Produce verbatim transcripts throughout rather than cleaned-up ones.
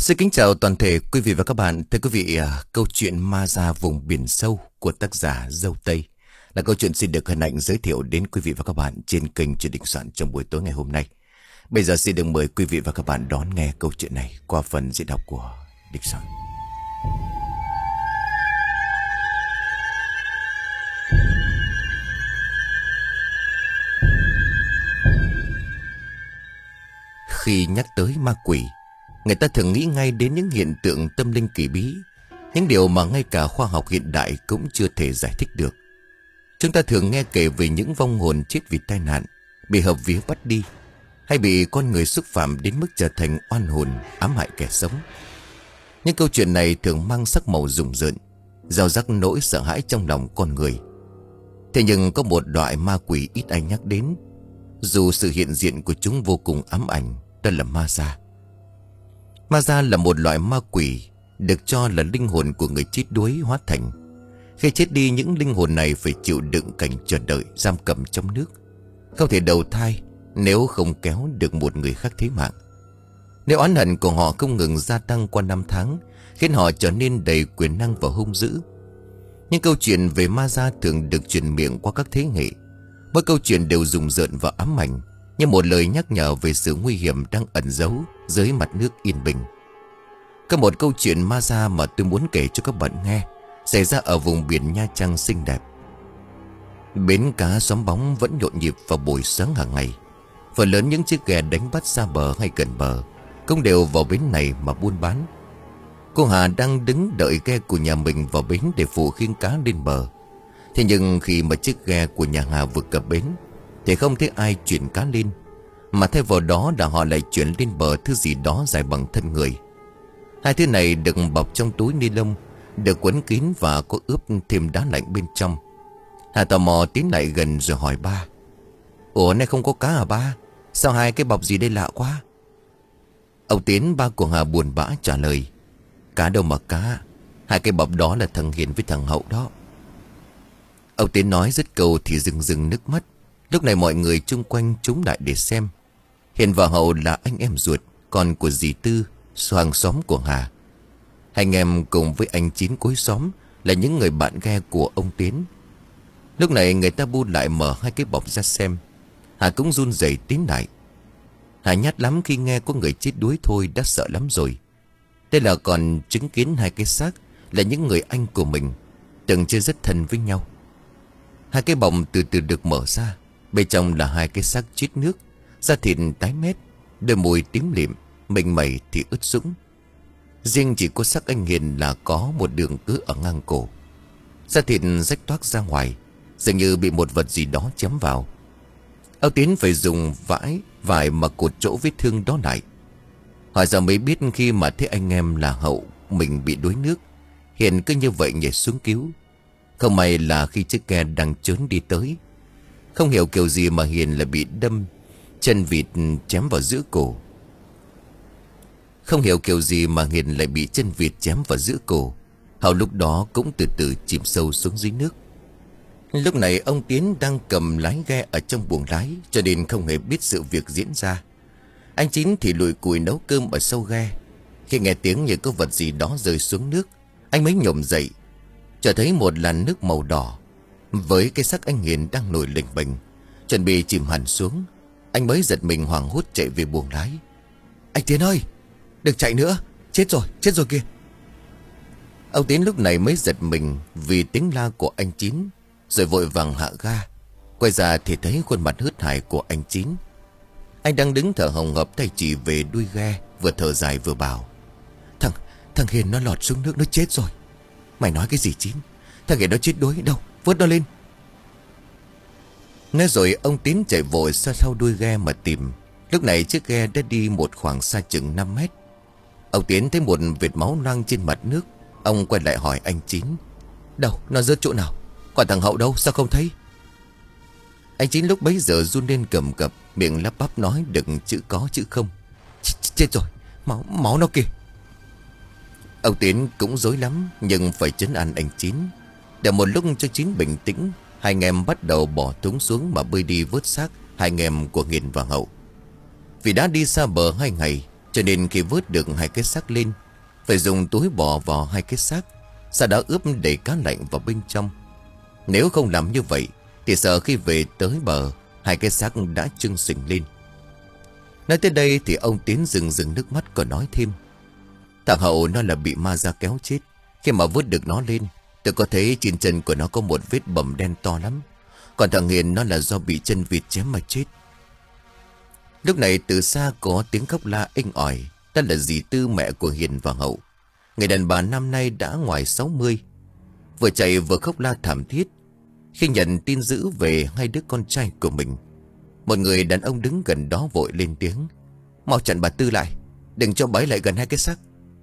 Xin kính chào toàn thể quý vị và các bạn. Thưa quý vị, à, câu chuyện Ma Ra Vùng Biển Sâu của tác giả Dâu Tây là câu chuyện xin được hân hạnh giới thiệu đến quý vị và các bạn trên kênh Chuyện Đình Soạn trong buổi tối ngày hôm nay. Bây giờ xin được mời quý vị và các bạn đón nghe câu chuyện này qua phần diễn đọc của Đình Soạn. Khi nhắc tới ma quỷ, người ta thường nghĩ ngay đến những hiện tượng tâm linh kỳ bí, những điều mà ngay cả khoa học hiện đại cũng chưa thể giải thích được. Chúng ta thường nghe kể về những vong hồn chết vì tai nạn, bị hợp vía bắt đi, hay bị con người xúc phạm đến mức trở thành oan hồn ám hại kẻ sống. Những câu chuyện này thường mang sắc màu rùng rợn, gieo rắc nỗi sợ hãi trong lòng con người. Thế nhưng có một loại ma quỷ ít ai nhắc đến, dù sự hiện diện của chúng vô cùng ám ảnh, đó là ma da. Ma da là một loại ma quỷ được cho là linh hồn của người chết đuối hóa thành. Khi chết đi, những linh hồn này phải chịu đựng cảnh chờ đợi giam cầm trong nước, không thể đầu thai nếu không kéo được một người khác thế mạng. Nếu oán hận của họ không ngừng gia tăng qua năm tháng, khiến họ trở nên đầy quyền năng và hung dữ. Những câu chuyện về ma da thường được truyền miệng qua các thế hệ. Mỗi câu chuyện đều rùng rợn và ám ảnh, như một lời nhắc nhở về sự nguy hiểm đang ẩn giấu dưới mặt nước yên bình. Có một câu chuyện ma da mà tôi muốn kể cho các bạn nghe, xảy ra ở vùng biển Nha Trang xinh đẹp. Bến cá xóm bóng vẫn nhộn nhịp vào buổi sáng hàng ngày. Phần lớn những chiếc ghe đánh bắt xa bờ hay gần bờ cũng đều vào bến này mà buôn bán. Cô Hà đang đứng đợi ghe của nhà mình vào bến để phụ khiêng cá lên bờ. Thế nhưng khi mà chiếc ghe của nhà Hà vừa cập bến thì không thấy ai chuyển cá lên, mà thay vào đó là họ lại chuyển lên bờ thứ gì đó dài bằng thân người. Hai thứ này được bọc trong túi ni lông, được quấn kín và có ướp thêm đá lạnh bên trong. Hà tò mò tiến lại gần rồi hỏi ba: "Ủa, nay không có cá à ba? Sao hai cái bọc gì đây lạ quá?" Ông Tiến, ba của Hà, buồn bã trả lời: "Cá đâu mà cá, hai cái bọc đó là thằng Hiền với thằng Hậu đó." Ông Tiến nói dứt câu thì rưng rưng nước mắt. Lúc này mọi người chung quanh trúng lại để xem. Hiền và Hậu là anh em ruột, con của dì Tư, hàng xóm của Hà. Hai anh em cùng với anh Chín cuối xóm là những người bạn ghe của ông Tiến. Lúc này người ta bu lại mở hai cái bọc ra xem. Hà cũng run rẩy tiến lại. Hà nhát lắm, khi nghe có người chết đuối thôi đã sợ lắm rồi. Đây là còn chứng kiến hai cái xác là những người anh của mình, từng chơi rất thân với nhau. Hai cái bọc từ từ được mở ra. Bên trong là hai cái xác chết nước, da thịt tái mét, đôi môi tím lịm, mình mẩy thì ướt sũng. Riêng chỉ có xác anh Hiền là có một đường cứ ở ngang cổ. Da thịt rách toác ra ngoài, dường như bị một vật gì đó chém vào. Ông Tiến phải dùng vải vải mà cột chỗ vết thương đó lại. Hỏi giờ mới biết khi mà thấy anh em là Hậu mình bị đuối nước, Hiền cứ như vậy nhảy xuống cứu. Không may là khi chiếc ghe đang trớn đi tới, không hiểu kiểu gì mà Hiền lại bị đâm chân vịt chém vào giữa cổ. Không hiểu kiểu gì mà Hiền lại bị chân vịt chém vào giữa cổ. Hậu lúc đó cũng từ từ chìm sâu xuống dưới nước. Lúc này ông Tiến đang cầm lái ghe ở trong buồng lái, cho nên không hề biết sự việc diễn ra. Anh Chín thì lùi cùi nấu cơm ở sau ghe. Khi nghe tiếng như có vật gì đó rơi xuống nước, anh mới nhổm dậy, cho thấy một làn nước màu đỏ với cái xác anh Hiền đang nổi lềnh bềnh, chuẩn bị chìm hẳn xuống. Anh mới giật mình hoảng hốt chạy về buồng lái. "Anh Tiến ơi, đừng chạy nữa, chết rồi, chết rồi kìa." Ông Tiến lúc này mới giật mình vì tiếng la của anh Chín, rồi vội vàng hạ ga. Quay ra thì thấy khuôn mặt hớt hải của anh Chín. Anh đang đứng thở hồng hộc, tay chỉ về đuôi ghe, vừa thở dài vừa bảo: Thằng thằng Hiền nó lọt xuống nước, nó chết rồi." "Mày nói cái gì Chín? Thằng Hiền nó chết đuối đâu, vớt nó lên." Nói rồi ông Tiến chạy vội ra sau đuôi ghe mà tìm. Lúc này chiếc ghe đã đi một khoảng xa chừng năm mét. Ông Tiến thấy một vệt máu loang trên mặt nước. Ông quay lại hỏi anh Chín: "Đâu, nó rớt chỗ nào? Còn thằng Hậu đâu, sao không thấy?" Anh Chín lúc bấy giờ run lên cầm cập, miệng lắp bắp nói đừng chữ có chữ không. "Chết rồi, máu, máu nó kìa." Ông Tiến cũng rối lắm, nhưng phải trấn an anh Chín. Để một lúc cho Chín bình tĩnh, hai anh em bắt đầu bỏ thúng xuống mà bơi đi vớt xác hai anh em của Hiền và Hậu. Vì đã đi xa bờ hai ngày, Cho nên khi vớt được hai cái xác lên, phải dùng túi bỏ vào hai cái xác, sau đó ướp đầy cá lạnh vào bên trong. Nếu không làm như vậy thì sợ khi về tới bờ, hai cái xác đã trưng sình lên. Nói tới đây thì ông Tiến dừng dừng nước mắt còn nói thêm: Thằng Hậu nó là bị ma da kéo chết. Khi mà vớt được nó lên, tôi có thấy trên chân của nó có một vết bầm đen to lắm. Còn thằng Hiền nó là do bị chân vịt chém mà chết. Lúc này từ xa có tiếng khóc la inh ỏi. Đó là dì Tư, mẹ của Hiền và Hậu. Người đàn bà năm nay đã ngoài sáu mươi, vừa chạy vừa khóc la thảm thiết khi nhận tin dữ về hai đứa con trai của mình. Một người đàn ông đứng gần đó vội lên tiếng: Mau chặn bà Tư lại, đừng cho bà ấy lại gần hai cái xác.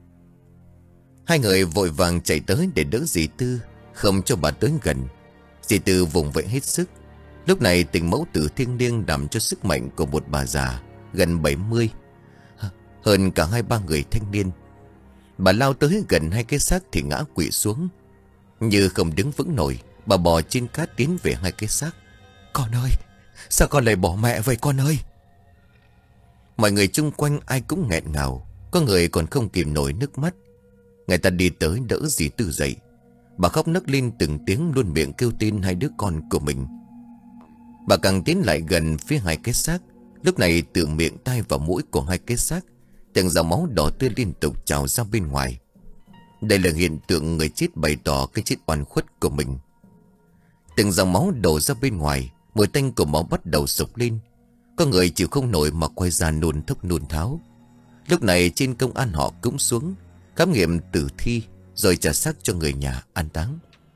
Hai người vội vàng chạy tới để đỡ dì Tư, không cho bà tới gần. Dì Tư vùng vẫy hết sức. Lúc này tình mẫu tử thiêng liêng nằm cho sức mạnh của một bà già gần bảy mươi, hơn cả hai ba người thanh niên. Bà lao tới gần hai cái xác thì ngã quỵ xuống. Như không đứng vững nổi, bà bò trên cát tiến về hai cái xác. Con ơi, sao con lại bỏ mẹ vậy con ơi? Mọi người chung quanh ai cũng nghẹn ngào, có người còn không kìm nổi nước mắt. Người ta đi tới đỡ dì Tư dậy. Bà khóc nấc lên từng tiếng, luôn miệng kêu tên hai đứa con của mình. Bà càng tiến lại gần phía hai cái xác. Lúc này từ miệng, tai và mũi của hai cái xác, từng dòng máu đỏ tươi liên tục trào ra bên ngoài. Đây là hiện tượng người chết bày tỏ cái chết oan khuất của mình. Từng dòng máu đổ ra bên ngoài, mùi tanh của máu bắt đầu sộc lên. Có người chịu không nổi mà quay ra nôn thốc nôn tháo. Lúc này trên công an họ cũng xuống khám nghiệm tử thi, rồi trả xác cho người nhà an táng.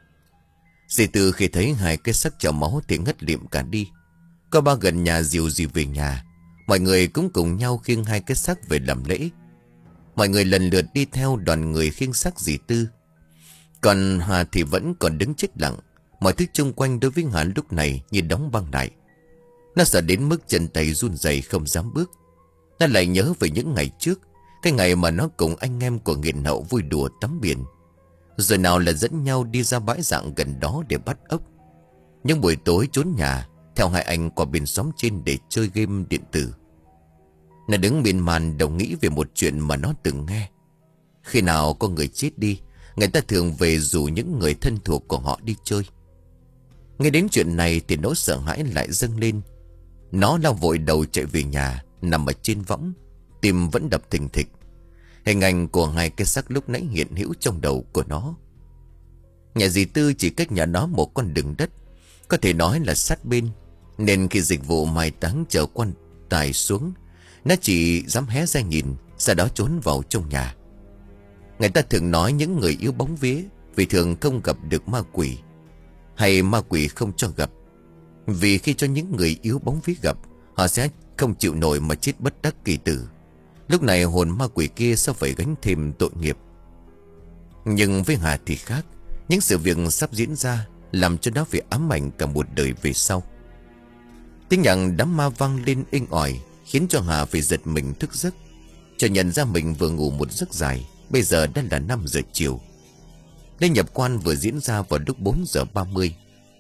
Dì Tư khi thấy hai cái xác trào máu thì ngất lịm cả đi. Có ba gần nhà dìu dì về nhà. Mọi người cũng cùng nhau khiêng hai cái xác về làm lễ. Mọi người lần lượt đi theo đoàn người khiêng xác dì Tư. Còn Hà thì vẫn còn đứng chết lặng. Mọi thứ chung quanh đối với Hà lúc này như đóng băng lại. Nó sợ đến mức chân tay run rẩy không dám bước. Nó lại nhớ về những ngày trước, cái ngày mà nó cùng anh em của nghiện hậu vui đùa tắm biển. Rồi nào là dẫn nhau đi ra bãi rạng gần đó để bắt ốc. Những buổi tối trốn nhà theo hai anh qua bên xóm trên để chơi game điện tử. Nó đứng miên man đầu nghĩ về một chuyện mà nó từng nghe. Khi nào có người chết đi, người ta thường về rủ những người thân thuộc của họ đi chơi. Nghe đến chuyện này thì nỗi sợ hãi lại dâng lên. Nó lao vội đầu chạy về nhà, nằm ở trên võng, tim vẫn đập thình thịch. Hình ảnh của hai cái xác lúc nãy hiện hữu trong đầu của nó. Nhà dì Tư chỉ cách nhà nó một con đường đất, có thể nói là sát bên. Nên khi dịch vụ mai táng chở quan tài xuống, nó chỉ dám hé ra nhìn, sau đó trốn vào trong nhà. Người ta thường nói những người yêu bóng vía vì thường không gặp được ma quỷ, hay ma quỷ không cho gặp. Vì khi cho những người yếu bóng vía gặp, họ sẽ không chịu nổi mà chết bất đắc kỳ tử. Lúc này hồn ma quỷ kia sẽ phải gánh thêm tội nghiệp. Nhưng với Hà thì khác. Những sự việc sắp diễn ra làm cho nó phải ám ảnh cả một đời về sau. Tiếng nhạc đám ma vang lên inh ỏi, khiến cho Hà phải giật mình thức giấc. Cho nhận ra mình vừa ngủ một giấc dài. Bây giờ đã là năm giờ chiều. Lễ nhập quan vừa diễn ra vào lúc bốn giờ ba mươi.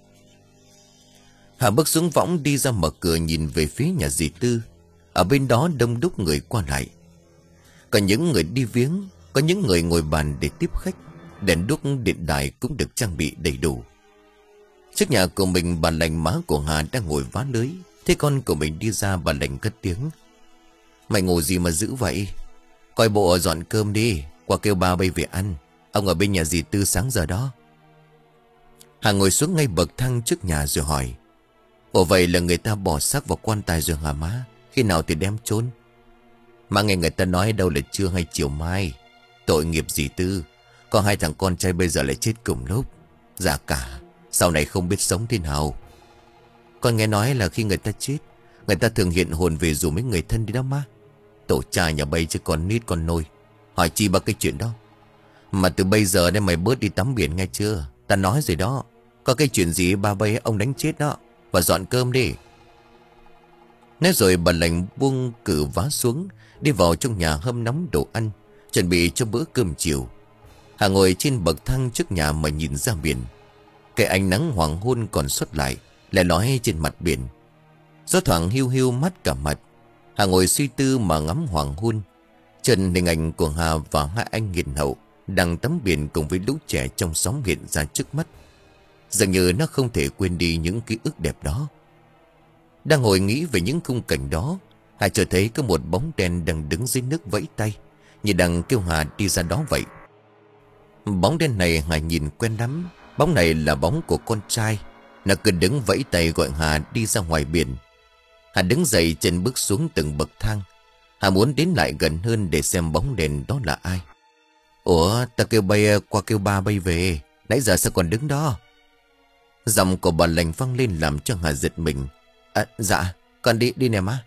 Hà bước xuống võng, đi ra mở cửa nhìn về phía nhà dì Tư. Ở bên đó đông đúc người qua lại. Có những người đi viếng, có những người ngồi bàn để tiếp khách. Đèn đuốc điện đài cũng được trang bị đầy đủ. Trước nhà của mình, bà Lành, má của Hà đang ngồi vá lưới. Thế con của mình đi ra, bà Lành cất tiếng: Mày ngồi gì mà dữ vậy? Coi bộ dọn cơm đi, qua kêu ba bay về ăn. Ông ở bên nhà dì Tư sáng giờ đó. Hà ngồi xuống ngay bậc thang trước nhà rồi hỏi: Ủa vậy là người ta bỏ xác vào quan tài rồi hả má? Khi nào thì đem chôn? Má nghe người ta nói đâu là trưa hay chiều mai. Tội nghiệp dì Tư, có hai thằng con trai bây giờ lại chết cùng lúc. Dạ cả, sau này không biết sống thế nào. Con nghe nói là khi người ta chết, người ta thường hiện hồn về rủ mấy người thân đi đó má. Tổ cha nhà bây chứ còn nít con nôi, hỏi chi ba cái chuyện đó. Mà từ bây giờ đây mày bớt đi tắm biển nghe chưa? Ta nói rồi đó. Có cái chuyện gì ba bây ông đánh chết đó. Và dọn cơm đi. Nói rồi bà Lành buông cử vá xuống, đi vào trong nhà hâm nóng đồ ăn, chuẩn bị cho bữa cơm chiều. Hà ngồi trên bậc thang trước nhà mà nhìn ra biển. Cái ánh nắng hoàng hôn còn xuất lại, lại lóe trên mặt biển. Gió thoảng hiu hiu mát cả mặt. Hà ngồi suy tư mà ngắm hoàng hôn. Trần hình ảnh của Hà và hai anh hiền hậu đang tắm biển cùng với lũ trẻ trong xóm hiện ra trước mắt. Dường như nó không thể quên đi những ký ức đẹp đó. Đang ngồi nghĩ về những khung cảnh đó, Hà chợt thấy có một bóng đen đang đứng dưới nước vẫy tay, như đang kêu Hà đi ra đó vậy. Bóng đen này Hà nhìn quen lắm. Bóng này là bóng của con trai. Nó cứ đứng vẫy tay gọi Hà đi ra ngoài biển. Hà đứng dậy chân bước xuống từng bậc thang. Hà muốn đến lại gần hơn để xem bóng đèn đó là ai. Ủa, ta kêu bay qua kêu ba bay về, nãy giờ sao còn đứng đó? Giọng của bà Lành vang lên làm cho Hà giật mình. À, dạ, con đi, đi nè má.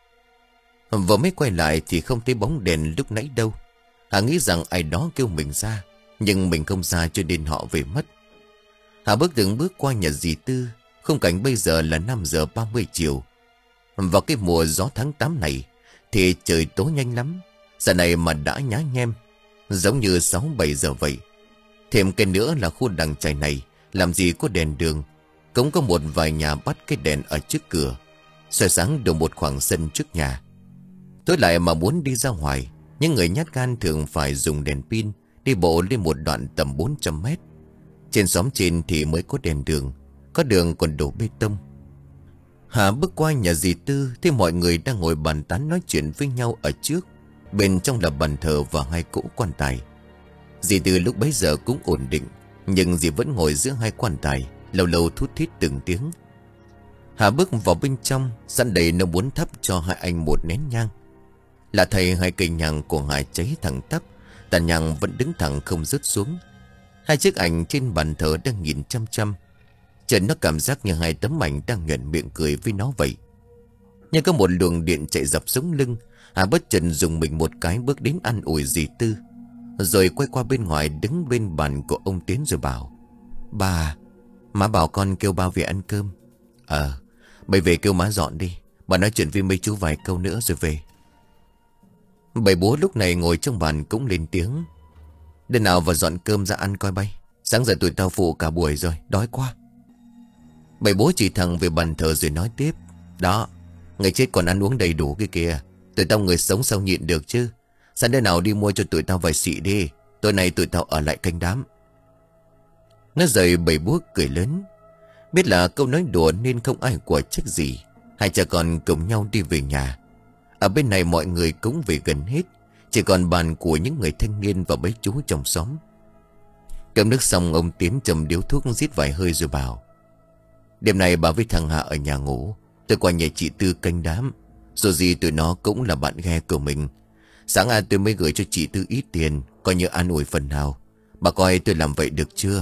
Vừa mới quay lại thì không thấy bóng đèn lúc nãy đâu. Hà nghĩ rằng ai đó kêu mình ra, nhưng mình không ra cho nên họ về mất. Hà bước từng bước qua nhà dì Tư. Khung cảnh bây giờ là năm giờ ba mươi chiều. Vào cái mùa gió tháng tám này thì trời tối nhanh lắm. Giờ này mà đã nhá nhem, giống như sáu bảy giờ vậy. Thêm cái nữa là khu làng chài này làm gì có đèn đường. Cũng có một vài nhà bắt cái đèn ở trước cửa, soi sáng được một khoảng sân trước nhà. Tối lại mà muốn đi ra ngoài, những người nhát gan thường phải dùng đèn pin đi bộ lên một đoạn tầm bốn trăm mét. Trên xóm trên thì mới có đèn đường, có đường còn đổ bê tông. Hà bước qua nhà dì Tư thì mọi người đang ngồi bàn tán nói chuyện với nhau ở trước. Bên trong là bàn thờ và hai cỗ quan tài. Dì Tư lúc bấy giờ cũng ổn định, nhưng dì vẫn ngồi giữa hai quan tài, lâu lâu thút thít từng tiếng. Hà bước vào bên trong, sẵn đầy nó muốn thắp cho hai anh một nén nhang. Là thầy hai cây nhang của Hà cháy thẳng tắp, tàn nhang vẫn đứng thẳng không rớt xuống. Hai chiếc ảnh trên bàn thờ đang nhìn chăm chăm. Trần nó cảm giác như hai tấm ảnh đang nhoẻn miệng cười với nó vậy. Nhưng có một luồng điện chạy dọc sống lưng. Hà bất chợt dùng mình một cái bước đến an ủi dì Tư, rồi quay qua bên ngoài đứng bên bàn của ông Tiến rồi bảo: Bà, má bảo con kêu ba về ăn cơm. Ờ, bây về kêu má dọn đi, bà nói chuyện với mấy chú vài câu nữa rồi về. Bảy bố lúc này ngồi trong bàn cũng lên tiếng: Đứa nào vào dọn cơm ra ăn coi bay. Sáng giờ tụi tao phụ cả buổi rồi, đói quá. Bảy bố chỉ thẳng về bàn thờ rồi nói tiếp: Đó, người chết còn ăn uống đầy đủ cái kìa. Tụi tao người sống sao nhịn được chứ. Sáng đứa nào đi mua cho tụi tao vài xị đi. Tối nay tụi tao ở lại canh đám. Nó rời bảy bố cười lớn. Biết là câu nói đùa nên không ai quả trách gì. Hai cha con cùng nhau đi về nhà. Ở bên này mọi người cũng về gần hết, chỉ còn bàn của những người thanh niên và mấy chú trong xóm. Cơm nước xong, ông Tiến châm điếu thuốc rít vài hơi rồi bảo: Đêm nay bà với thằng Hạ ở nhà ngủ, tôi qua nhà chị Tư canh đám. Dù gì tụi nó cũng là bạn ghe của mình. Sáng ai tôi mới gửi cho chị Tư ít tiền, coi như an ủi phần nào. Bà coi tôi làm vậy được chưa?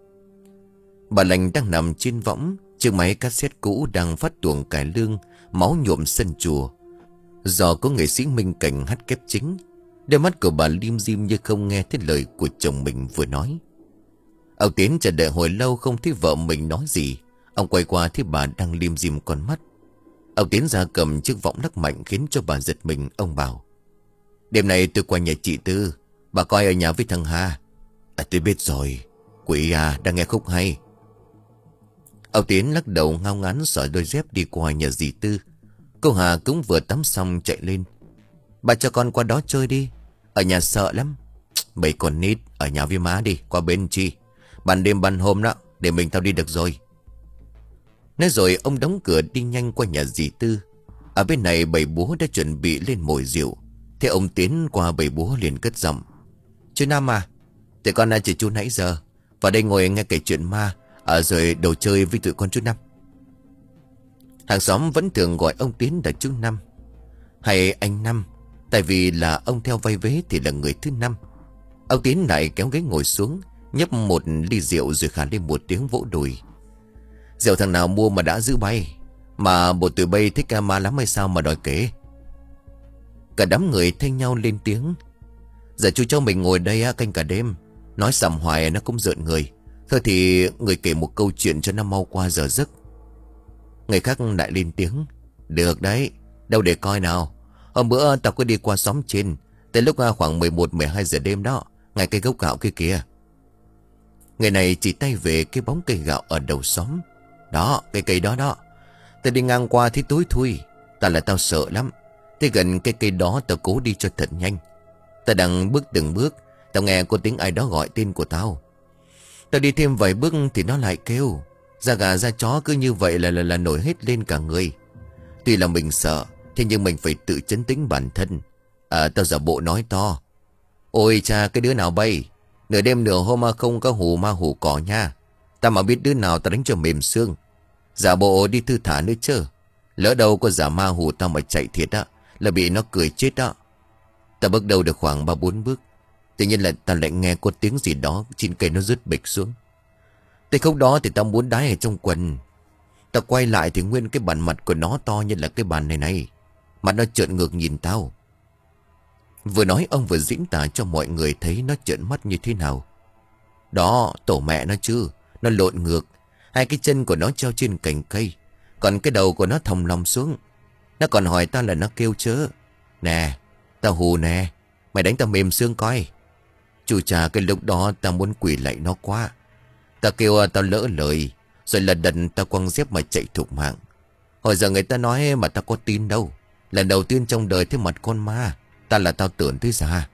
Bà Lành đang nằm trên võng, chiếc máy cassette cũ đang phát tuồng cải lương, máu nhuộm sân chùa. Do có nghệ sĩ Minh Cảnh hát kép chính, đôi mắt của bà lim dim như không nghe thấy lời của chồng mình vừa nói. Ông Tiến chờ đợi hồi lâu không thấy vợ mình nói gì. Ông quay qua thấy bà đang lim dim con mắt. Ông Tiến ra cầm chiếc võng lắc mạnh khiến cho bà giật mình. Ông bảo: Đêm nay tôi qua nhà chị Tư, bà coi ở nhà với thằng Hà. À, tôi biết rồi. Quỷ à, đang nghe khúc hay. Ông Tiến lắc đầu ngao ngán xỏ đôi dép đi qua nhà dì Tư. Cô Hà cũng vừa tắm xong chạy lên: Bà cho con qua đó chơi đi, ở nhà sợ lắm. Mấy con nít ở nhà với má đi, qua bên chi. Ban đêm ban hôm đó, để mình tao đi được rồi. Nói rồi ông đóng cửa đi nhanh qua nhà dì Tư. Ở bên này bảy bố đã chuẩn bị lên mồi rượu. Thế ông Tiến qua bảy bố liền cất giọng: Chú Năm à, tụi con đã chờ chú nãy giờ, vào đây ngồi nghe kể chuyện ma, ở rồi đồ chơi với tụi con chú Năm. Hàng xóm vẫn thường gọi ông Tiến là chú Năm hay anh Năm, tại vì là ông theo vai vế thì là người thứ năm. Ông Tiến lại kéo ghế ngồi xuống, nhấp một ly rượu rồi khàn lên một tiếng vỗ đùi: Rượu thằng nào mua mà đã giữ bay, mà bộ tụi bay thích ca ma lắm hay sao mà đòi kể. Cả đám người thay nhau lên tiếng: Giờ chú cháu mình ngồi đây canh cả đêm, nói sầm hoài nó cũng rợn người. Thôi thì người kể một câu chuyện cho nó mau qua giờ giấc. Người khác lại lên tiếng: Được đấy, đâu để coi nào. Hôm bữa tao có đi qua xóm trên, tới lúc khoảng mười một mười hai giờ đêm đó, ngay cây gốc gạo kia kìa. Người này chỉ tay về cái bóng cây gạo ở đầu xóm. Đó, cây cây đó đó. Tao đi ngang qua thấy tối thui, tao là tao sợ lắm. Tới gần cây cây đó tao cố đi cho thật nhanh. Ta đang bước từng bước, tao nghe có tiếng ai đó gọi tên của tao. Tao đi thêm vài bước thì nó lại kêu. Da gà da chó cứ như vậy là là, là nổi hết lên cả người. Tuy là mình sợ, thế nhưng mình phải tự trấn tĩnh bản thân. À, tao giả bộ nói to. Ôi cha, cái đứa nào bay? Nửa đêm nửa hôm mà không có hù ma hù cỏ nha. Ta mà biết đứa nào ta đánh cho mềm xương. Giả bộ đi thư thả nữa chứ. Lỡ đâu có giả ma hù tao mà chạy thiệt á, là bị nó cười chết đó. Ta bước đầu được khoảng ba bốn bước, tự nhiên là ta lại nghe có tiếng gì đó trên cây nó rớt bịch xuống. Tới khúc đó thì tao muốn đái ở trong quần. Ta quay lại thì nguyên cái bàn mặt của nó to như là cái bàn này này. Mặt nó trợn ngược nhìn tao. Vừa nói ông vừa diễn tả cho mọi người thấy nó trợn mắt như thế nào. Đó, tổ mẹ nó chứ. Nó lộn ngược. Hai cái chân của nó treo trên cành cây, còn cái đầu của nó thòng lòng xuống. Nó còn hỏi tao là nó kêu chớ. Nè, tao hù nè, mày đánh tao mềm xương coi. Chú cha, cái lúc đó tao muốn quỳ lại nó quá. Tao kêu tao lỡ lời, rồi lần đần tao quăng dép mà chạy thục mạng. Hồi giờ người ta nói mà tao có tin đâu. Lần đầu tiên trong đời thấy mặt con ma, ta là tao tưởng tới già.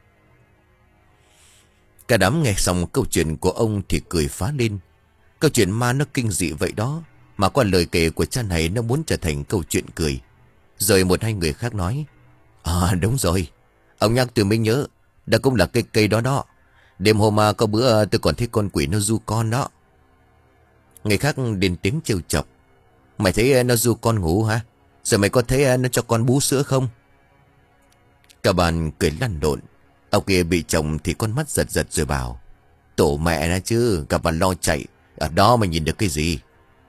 Cả đám nghe xong câu chuyện của ông thì cười phá lên. Câu chuyện ma nó kinh dị vậy đó, mà qua lời kể của cha này nó muốn trở thành câu chuyện cười. Rồi một hai người khác nói. À đúng rồi, ông nhắc tôi mới nhớ. Đó cũng là cây cây đó đó. Đêm hôm mà có bữa tôi còn thấy con quỷ nó ru con đó. Người khác đến tiếng trêu chọc. Mày thấy nó ru con ngủ hả? Rồi mày có thấy nó cho con bú sữa không? Cả bàn cười lăn lộn. Ông kia bị chồng thì con mắt giật giật rồi bảo. Tổ mẹ nó chứ, cả bàn lo chạy. Ở đó mà nhìn được cái gì?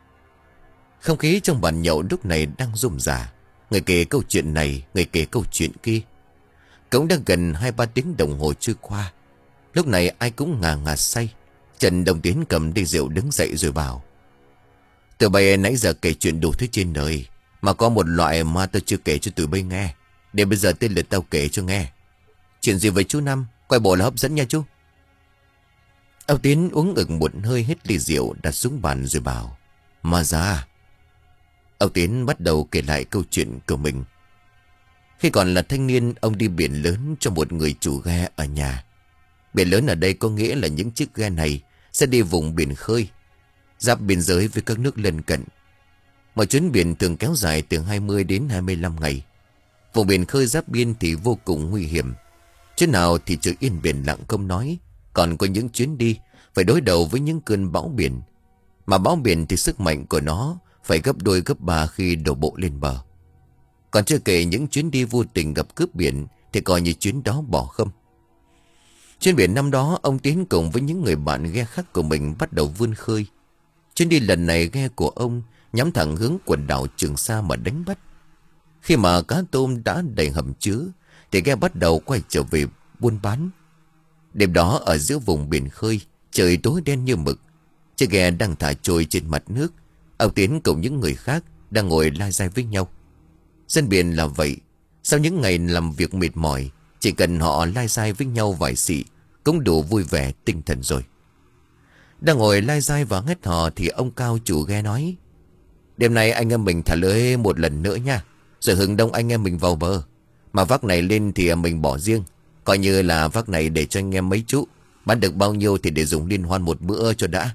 Không khí trong bàn nhậu lúc này đang rôm rả. Người kể câu chuyện này, người kể câu chuyện kia. Cũng đã gần hai ba tiếng đồng hồ trôi qua. Lúc này ai cũng ngà ngà say. Trần Đồng Tiến cầm ly rượu đứng dậy rồi bảo. Tụi bay nãy giờ kể chuyện đủ thứ trên đời, mà có một loại mà tao chưa kể cho tụi bay nghe. Để bây giờ tên lượt tao kể cho nghe. Chuyện gì với chú Năm? Quay bộ là hấp dẫn nha chú. Ông Tiến uống ực một hơi hết ly rượu, đặt xuống bàn rồi bảo. Mà ra. Ông Tiến bắt đầu kể lại câu chuyện của mình. Khi còn là thanh niên, ông đi biển lớn cho một người chủ ghe ở nhà. Biển lớn ở đây có nghĩa là những chiếc ghe này sẽ đi vùng biển khơi, giáp biên giới với các nước lân cận. Mọi chuyến biển thường kéo dài từ hai mươi đến hai mươi lăm ngày. Vùng biển khơi giáp biên thì vô cùng nguy hiểm. Chuyến nào thì trời yên biển lặng không nói, còn có những chuyến đi phải đối đầu với những cơn bão biển. Mà bão biển thì sức mạnh của nó phải gấp đôi gấp ba khi đổ bộ lên bờ. Còn chưa kể những chuyến đi vô tình gặp cướp biển thì coi như chuyến đó bỏ không. Trên biển năm đó, ông Tiến cùng với những người bạn ghe khác của mình bắt đầu vươn khơi. Chuyến đi lần này ghe của ông nhắm thẳng hướng quần đảo Trường Sa mà đánh bắt. Khi mà cá tôm đã đầy hầm chứa thì ghe bắt đầu quay trở về buôn bán. Đêm đó ở giữa vùng biển khơi, trời tối đen như mực. Chiếc ghe đang thả trôi trên mặt nước. Ông Tiến cùng những người khác đang ngồi lai dai với nhau. Dân biển là vậy. Sau những ngày làm việc mệt mỏi, chỉ cần họ lai dai với nhau vài xị cũng đủ vui vẻ tinh thần rồi. Đang ngồi lai dai và hét hò thì ông Cao chủ ghe nói. Đêm nay anh em mình thả lưới một lần nữa nha. Rồi hừng đông anh em mình vào bờ. Mà vác này lên thì mình bỏ riêng. Coi như là vác này để cho anh em mấy chú. Bán được bao nhiêu thì để dùng liên hoan một bữa cho đã.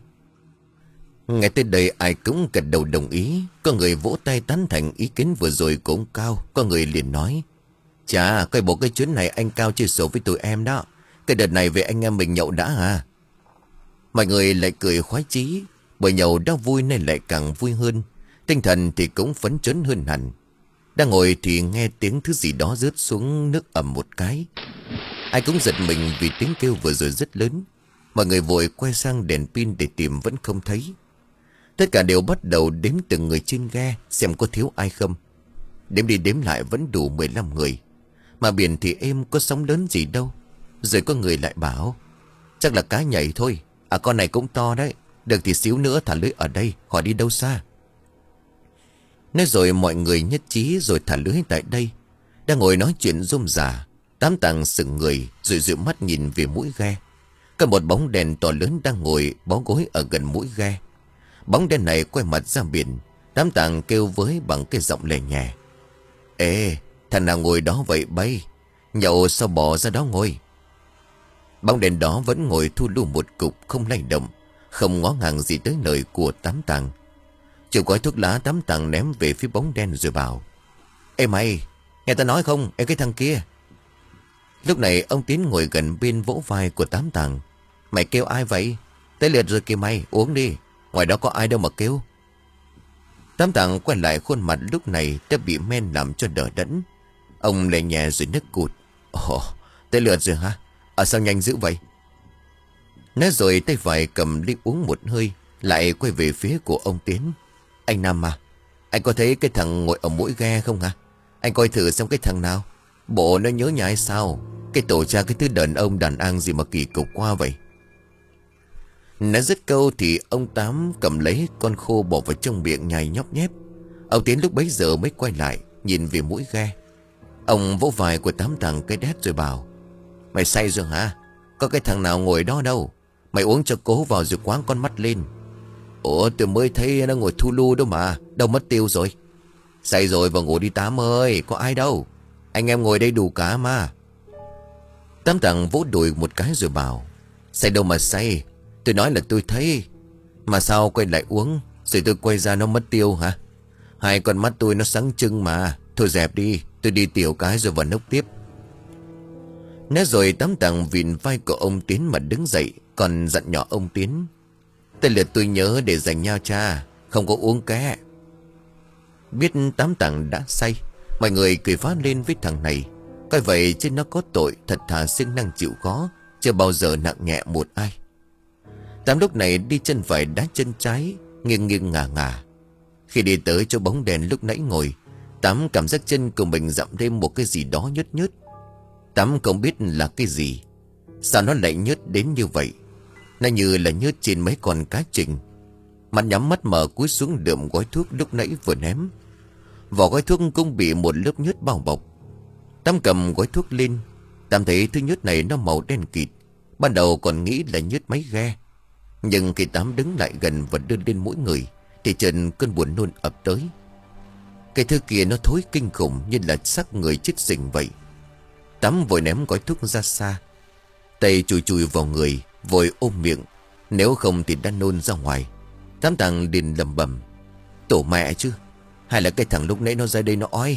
Nghe tới đây ai cũng gật đầu đồng ý. Có người vỗ tay tán thành ý kiến vừa rồi của ông Cao. Có người liền nói. Chà, coi bộ cái chuyến này anh Cao chia sổ với tụi em đó. Cái đợt này về anh em mình nhậu đã à. Mọi người lại cười khoái chí. Bởi nhậu đã vui nên lại càng vui hơn. Tinh thần thì cũng phấn chấn hơn hẳn. Đang ngồi thì nghe tiếng thứ gì đó rớt xuống nước ầm một cái. Ai cũng giật mình vì tiếng kêu vừa rồi rất lớn. Mọi người vội quay sang đèn pin để tìm vẫn không thấy. Tất cả đều bắt đầu đếm từng người trên ghe xem có thiếu ai không. Đếm đi đếm lại vẫn đủ mười lăm người. Mà biển thì êm, có sóng lớn gì đâu. Rồi có người lại bảo. Chắc là cá nhảy thôi. À con này cũng to đấy. Được thì xíu nữa thả lưới ở đây, khỏi đi đâu xa. Nói rồi mọi người nhất trí rồi thả lưới tại đây. Đang ngồi nói chuyện rôm rả. Tám Tàng sững người rồi dụi mắt nhìn về mũi ghe. Có một bóng đèn to lớn đang ngồi bó gối ở gần mũi ghe. Bóng đèn này quay mặt ra biển. Tám Tàng kêu với bằng cái giọng lè nhẹ. Ê, thằng nào ngồi đó vậy bay? Nhậu sao bỏ ra đó ngồi. Bóng đèn đó vẫn ngồi thu lù một cục, không lay động, không ngó ngàng gì tới lời của Tám Tàng. Chịu gói thuốc lá, Tám Tàng ném về phía bóng đen rồi bảo: Ê mày, nghe ta nói không, ê cái thằng kia. Lúc này ông Tiến ngồi gần bên vỗ vai của Tám Tàng. Mày kêu ai vậy? Tới lượt rồi kìa mày, uống đi, ngoài đó có ai đâu mà kêu. Tám Tàng quay lại, khuôn mặt lúc này đã bị men làm cho đỡ đẫn. Ông lè nhẹ rồi nức cụt: Ồ, tới lượt rồi hả? À sao nhanh dữ vậy? Nói rồi tay phải cầm đi uống một hơi, lại quay về phía của ông Tiến. Anh Nam à, anh có thấy cái thằng ngồi ở mũi ghe không hả? Anh coi thử xem cái thằng nào. Bộ nó nhớ nhà hay sao? Cái tổ cha cái thứ đàn ông đàn an gì mà kỳ cục quá vậy. Nói dứt câu thì ông Tám cầm lấy con khô bỏ vào trong miệng nhai nhóp nhép. Ông Tiến lúc bấy giờ mới quay lại, nhìn về mũi ghe. Ông vỗ vai của Tám Tàng cái đét rồi bảo: Mày say rồi hả? Có cái thằng nào ngồi đó đâu. Mày uống cho cố vào rồi quáng con mắt lên. Ủa tôi mới thấy nó ngồi thu lu đâu mà. Đâu mất tiêu rồi? Say rồi vào ngủ đi Tám ơi, có ai đâu. Anh em ngồi đây đủ cả mà. Tám Tàng vỗ đùi một cái rồi bảo: Say đâu mà say, tôi nói là tôi thấy. Mà sao quay lại uống, rồi tôi quay ra nó mất tiêu hả? Hai con mắt tôi nó sáng trưng mà. Thôi dẹp đi, tôi đi tiểu cái rồi vào nốc tiếp. Nói rồi Tám Tàng vịn vai của ông Tiến mà đứng dậy, còn dặn nhỏ ông Tiến: Tới lượt tôi nhớ để dành nhau cha, không có uống ké. Biết Tám Tàng đã say, mọi người cười phá lên với thằng này. Coi vậy chứ nó có tội, thật thà siêng năng chịu khó, chưa bao giờ nặng nhẹ một ai. Tám lúc này đi chân phải đá chân trái, nghiêng nghiêng ngả ngả. Khi đi tới chỗ bóng đèn lúc nãy ngồi, Tám cảm giác chân của mình dặm thêm một cái gì đó nhớt nhớt. Tám không biết là cái gì. Sao nó lại nhớt đến như vậy? Nó như là nhớt trên mấy con cá trình. Mắt nhắm mắt mở cúi xuống lượm gói thuốc lúc nãy vừa ném. Vỏ gói thuốc cũng bị một lớp nhớt bao bọc. Tám cầm gói thuốc lên. Tám thấy thứ nhớt này nó màu đen kịt. Ban đầu còn nghĩ là nhớt máy ghe. Nhưng khi Tám đứng lại gần và đưa lên mũi người, thì trần cơn buồn nôn ập tới. Cái thứ kia nó thối kinh khủng, như là xác người chết rình vậy. Tám vội ném gói thuốc ra xa, tay chùi chùi vào người, vội ôm miệng, nếu không thì đã nôn ra ngoài. Tám Tàng liền lầm bầm: Tổ mẹ chứ, hay là cái thằng lúc nãy nó ra đây nó ói.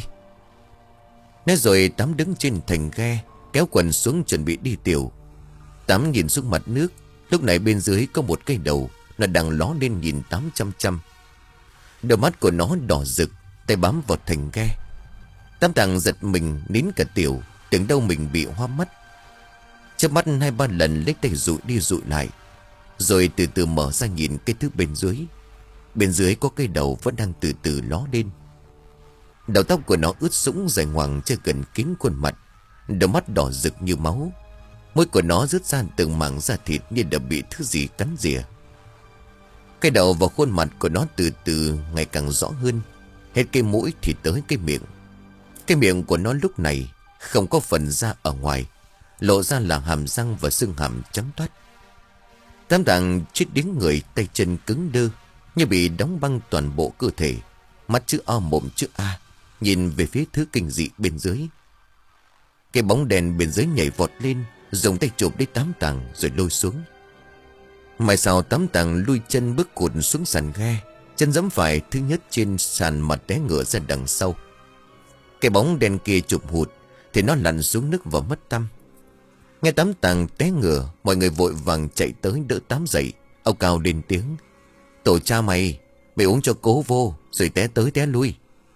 Nói rồi Tám đứng trên thành ghe, kéo quần xuống chuẩn bị đi tiểu. Tám nhìn xuống mặt nước. Lúc này bên dưới có một cây đầu, nó đang ló lên nhìn Tám chăm chăm. Đôi mắt của nó đỏ rực, tay bám vào thành ghe. Tám Tàng giật mình nín cả tiểu, tưởng đâu mình bị hoa mắt. Chớp mắt hai ba lần lấy tay dụi đi dụi lại, rồi từ từ mở ra nhìn cái thứ bên dưới. Bên dưới có cây đầu vẫn đang từ từ ló lên. Đầu tóc của nó ướt sũng dài ngoằng chưa gần kín khuôn mặt. Đôi mắt đỏ rực như máu. Môi của nó rứt ra từng mảng da thịt như đã bị thứ gì cắn rỉa. Cái đầu và khuôn mặt của nó từ từ ngày càng rõ hơn. Hết cái mũi thì tới cái miệng. Cái miệng của nó lúc này không có phần da ở ngoài, lộ ra là hàm răng và xương hàm trắng toát. Tám Tàng chết đến người, tay chân cứng đơ, như bị đóng băng toàn bộ cơ thể. Mắt chữ O mồm chữ A, nhìn về phía thứ kinh dị bên dưới. Cái bóng đèn bên dưới nhảy vọt lên, dùng tay chụp lấy Tám Tàng rồi lôi xuống. Mai sau Tám Tàng lui chân bước cụt xuống sàn ghe, chân giẫm phải thứ nhất trên sàn mà té ngửa ra đằng sau. Cái bóng đèn kia chụp hụt thì nó lặn xuống nước và mất tăm. Nghe Tám Tàng té ngửa, mọi người vội vàng chạy tới đỡ Tám dậy. Ông Cao lên tiếng: Tổ cha mày, mày uống cho cố vô, rồi té tới té lui.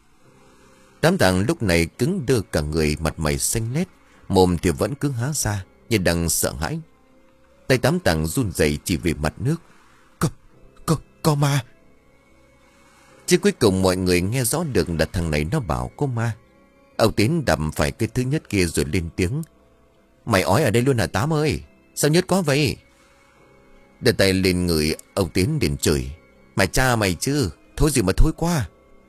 Tám Tàng lúc này cứng đơ cả người, mặt mày xanh lét, mồm thì vẫn cứ há ra như đang sợ hãi. Tay Tám Tàng run rẩy chỉ về mặt nước: Có, có, có ma. Chứ cuối cùng mọi người nghe rõ được là thằng này nó bảo có ma. Ông Tiến đập phải cái thứ nhất kia rồi lên tiếng: Mày ói ở đây luôn hả Tám ơi? Sao nhớt quá vậy? Đưa tay lên người ông Tiến liền chửi: Mày cha mày chứ, thôi gì mà thôi quá.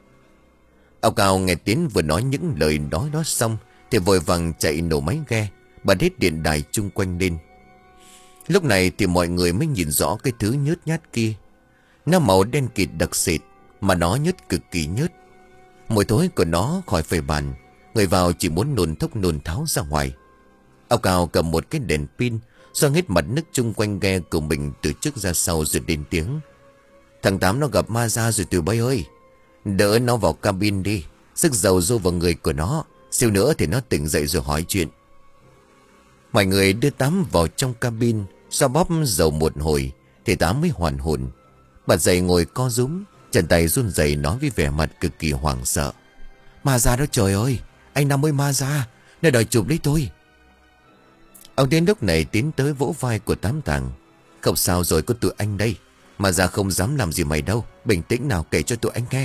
Ông Cao nghe Tiến vừa nói những lời đó đó xong thì vội vàng chạy nổ máy ghe, bật hết điện đài chung quanh lên. Lúc này thì mọi người mới nhìn rõ cái thứ nhớt nhát kia. Nó màu đen kịt đặc sệt, mà nó nhớt cực kỳ nhớt. Mùi thối của nó khỏi phải bàn. Người vào chỉ muốn nôn thốc nôn tháo ra ngoài. Ông Cao cầm một cái đèn pin, xoang hết mặt nước chung quanh ghe của mình từ trước ra sau rồi lên tiếng. Thằng Tám nó gặp ma ra rồi tụi bay ơi. Đỡ nó vào cabin đi. Sức dầu dô vào người của nó. Xíu nữa thì nó tỉnh dậy rồi hỏi chuyện. Mọi người đưa Tám vào trong cabin. Xoa bóp dầu một hồi thì Tám mới hoàn hồn. Mặt dậy ngồi co rúm, chân tay run rẩy nói với vẻ mặt cực kỳ hoảng sợ. Ma ra đó trời ơi. Anh Năm ơi, ma ra. Nó đòi chụp lấy tôi. Ông Tiến lúc này tiến tới vỗ vai của Tám Tàng. Không sao rồi, có tụi anh đây. Ma ra không dám làm gì mày đâu. Bình tĩnh nào, kể cho tụi anh nghe.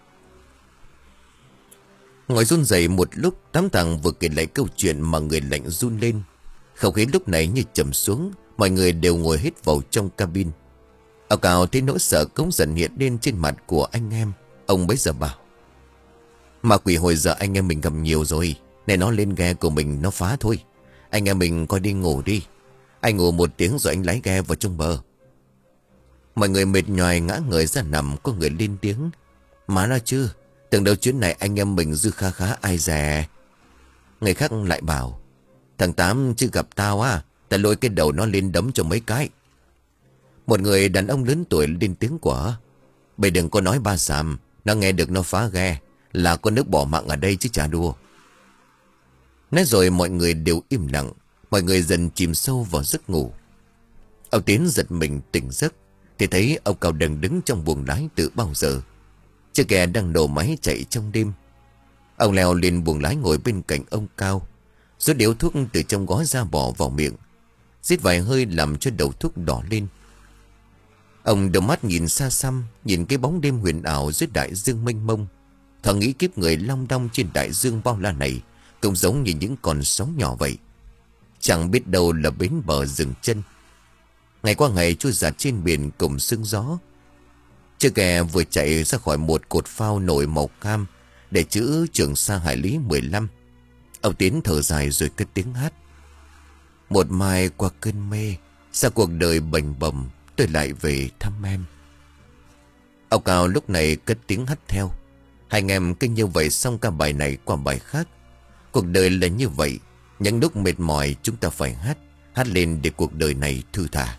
Ngồi run rẩy một lúc, Tám Tàng vừa kể lại câu chuyện mà người lạnh run lên. Không khí lúc này như trầm xuống. Mọi người đều ngồi hết vào trong cabin. Ông Cao thấy nỗi sợ cống dần hiện lên trên mặt của anh em. Ông bấy giờ bảo. Ma quỷ hồi giờ anh em mình gặp nhiều rồi. Này nó lên ghe của mình nó phá thôi. Anh em mình coi đi ngủ đi. Anh ngủ một tiếng rồi anh lái ghe vào trong bờ. Mọi người mệt nhoài ngã người ra nằm. Có người lên tiếng. Má nó chứ. Tưởng đâu chuyến này anh em mình dư kha khá ai dè. Người khác lại bảo. Thằng Tám chứ gặp tao á. Ta lôi cái đầu nó lên đấm cho mấy cái. Một người đàn ông lớn tuổi lên tiếng quả. Bây đừng có nói ba xàm. Nó nghe được nó phá ghe là con nước bỏ mạng ở đây chứ chả đùa. Nói rồi mọi người đều im lặng. Mọi người dần chìm sâu vào giấc ngủ. Ông Tiến giật mình tỉnh giấc thì thấy ông Cao đang đứng trong buồng lái từ bao giờ. Chiếc ghe đang nổ máy chạy trong đêm. Ông leo lên buồng lái ngồi bên cạnh ông Cao, rút điếu thuốc từ trong gói ra bỏ vào miệng, rít vài hơi làm cho đầu thuốc đỏ lên. Ông đôi mắt nhìn xa xăm, nhìn cái bóng đêm huyền ảo dưới đại dương mênh mông. Thằng nghĩ kiếp người long đong trên đại dương bao la này cũng giống như những con sóng nhỏ vậy. Chẳng biết đâu là bến bờ dừng chân. Ngày qua ngày trôi dạt trên biển cùng sương gió. Chiếc ghe vừa chạy ra khỏi một cột phao nổi màu cam để chữ Trường Sa hải lý mười lăm. Ông Tiến thở dài rồi cất tiếng hát. Một mai qua cơn mê, xa cuộc đời bềnh bồng, tôi lại về thăm em. Ông Cao lúc này cất tiếng hát theo. Hai anh em cứ như vậy xong cả bài này qua bài khác. Cuộc đời là như vậy. Những lúc mệt mỏi chúng ta phải hát. Hát lên để cuộc đời này thư thả.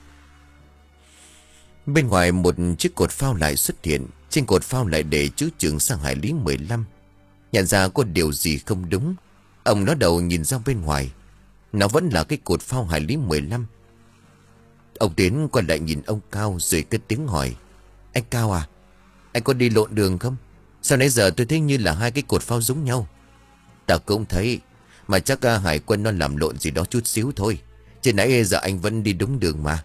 Bên ngoài một chiếc cột phao lại xuất hiện. Trên cột phao lại để chữ Trường Sa hải lý mười lăm. Nhận ra có điều gì không đúng, ông nó đầu nhìn ra bên ngoài. Nó vẫn là cái cột phao hải lý mười lăm. Ông Tiến quay lại nhìn ông Cao rồi cất tiếng hỏi. Anh Cao à, anh có đi lộn đường không? Sao nãy giờ tôi thấy như là hai cái cột phao giống nhau. Ta cũng thấy. Mà chắc uh, hải quân nó làm lộn gì đó chút xíu thôi. Chứ nãy giờ anh vẫn đi đúng đường mà.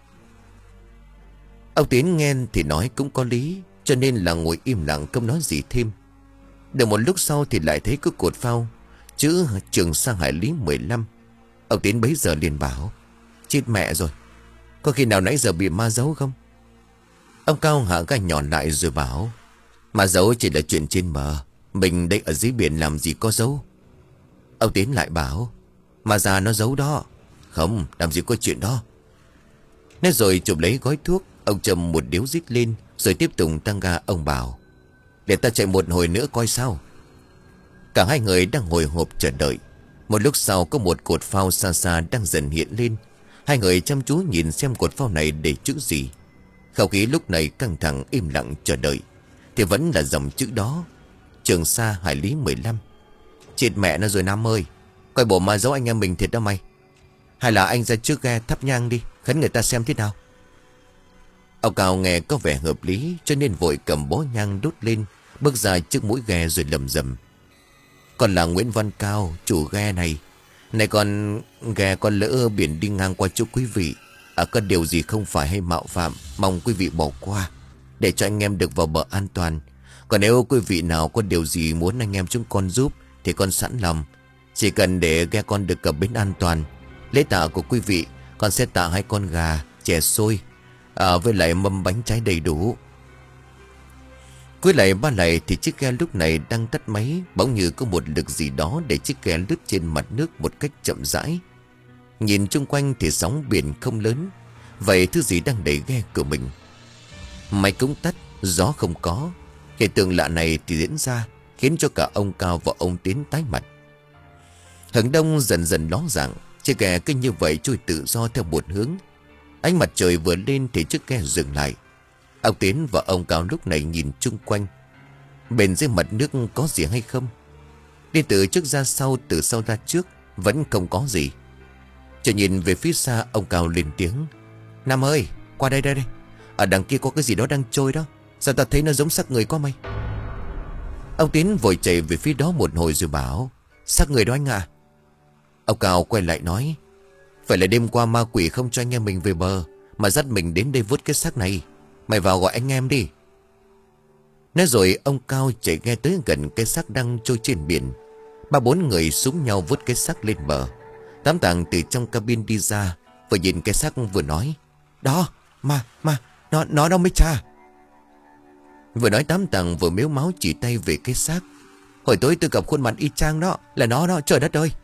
Ông Tiến nghe thì nói cũng có lý, cho nên là ngồi im lặng không nói gì thêm. Được một lúc sau thì lại thấy cái cột phao chữ Trường Sa hải lý mười lăm. Ông Tiến bấy giờ liền bảo. Chết mẹ rồi, có khi nào nãy giờ bị ma giấu không? Ông Cao hạ gai nhọn lại rồi bảo. Ma giấu chỉ là chuyện trên bờ. Mình đây ở dưới biển làm gì có giấu. Ông Tiến lại bảo. Ma già nó giấu đó. Không, làm gì có chuyện đó. Nói rồi chụp lấy gói thuốc. Ông châm một điếu rít lên rồi tiếp tục tăng ga. Ông bảo. Để ta chạy một hồi nữa coi sao. Cả hai người đang hồi hộp chờ đợi. Một lúc sau có một cột phao xa xa đang dần hiện lên. Hai người chăm chú nhìn xem cột phao này để chữ gì. Không khí lúc này căng thẳng im lặng chờ đợi. Thì vẫn là dòng chữ đó. Trường Sa hải lý mười lăm. Chết mẹ nó rồi Nam ơi. Coi bộ ma giấu anh em mình thiệt đó mày. Hay là anh ra trước ghe thắp nhang đi, khấn người ta xem thế nào. Ông Cao nghe có vẻ hợp lý, cho nên vội cầm bó nhang đốt lên, bước ra trước mũi ghe rồi lầm rầm. Còn là Nguyễn Văn Cao, chủ ghe này. Này còn ghe con lỡ biển đi ngang qua chỗ quý vị. À, có điều gì không phải hay mạo phạm, mong quý vị bỏ qua, để cho anh em được vào bờ an toàn. Còn nếu quý vị nào có điều gì muốn anh em chúng con giúp thì con sẵn lòng. Chỉ cần để ghe con được cập bến an toàn. Lễ tạ của quý vị, con sẽ tạ hai con gà, chè xôi, à, với lại mâm bánh trái đầy đủ. Cuối lại ba lại thì chiếc ghe lúc này đang tắt máy. Bỗng như có một lực gì đó để chiếc ghe lướt trên mặt nước một cách chậm rãi. Nhìn chung quanh thì sóng biển không lớn. Vậy thứ gì đang đẩy ghe của mình? Máy cũng tắt, gió không có. Hiện tượng lạ này thì diễn ra khiến cho cả ông Cao và ông Tiến tái mặt. Hướng đông dần dần ló dạng. Chiếc ghe cứ như vậy trôi tự do theo một hướng. Ánh mặt trời vừa lên thì chiếc ghe dừng lại. Ông Tiến và ông Cao lúc này nhìn chung quanh. Bên dưới mặt nước có gì hay không? Đi từ trước ra sau, từ sau ra trước, vẫn không có gì. Chỉ nhìn về phía xa, ông Cao lên tiếng: Nam ơi, qua đây đây đây. Ở đằng kia có cái gì đó đang trôi đó. Sao ta thấy nó giống xác người quá mày? Ông Tiến vội chạy về phía đó một hồi rồi bảo: Xác người đó anh ạ. Ông Cao quay lại nói: Phải là đêm qua ma quỷ không cho anh em mình về bờ, mà dắt mình đến đây vớt cái xác này. Mày vào gọi anh em đi. Nói rồi ông Cao chạy nghe tới gần cái xác đang trôi trên biển. Ba bốn người súng nhau vớt cái xác lên bờ. Tám Tàng từ trong cabin đi ra, vừa nhìn cái xác vừa nói: Đó, mà, mà, nó, nó đâu mấy cha. Vừa nói Tám Tàng vừa mếu máu chỉ tay về cái xác. Hồi tối tôi gặp khuôn mặt y chang đó, là nó đó, trời đất ơi.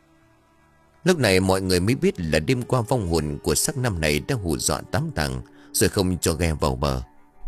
Lúc này mọi người mới biết là đêm qua vong hồn của xác năm này đã hù dọa Tám Tàng, rồi không cho ghe vào bờ.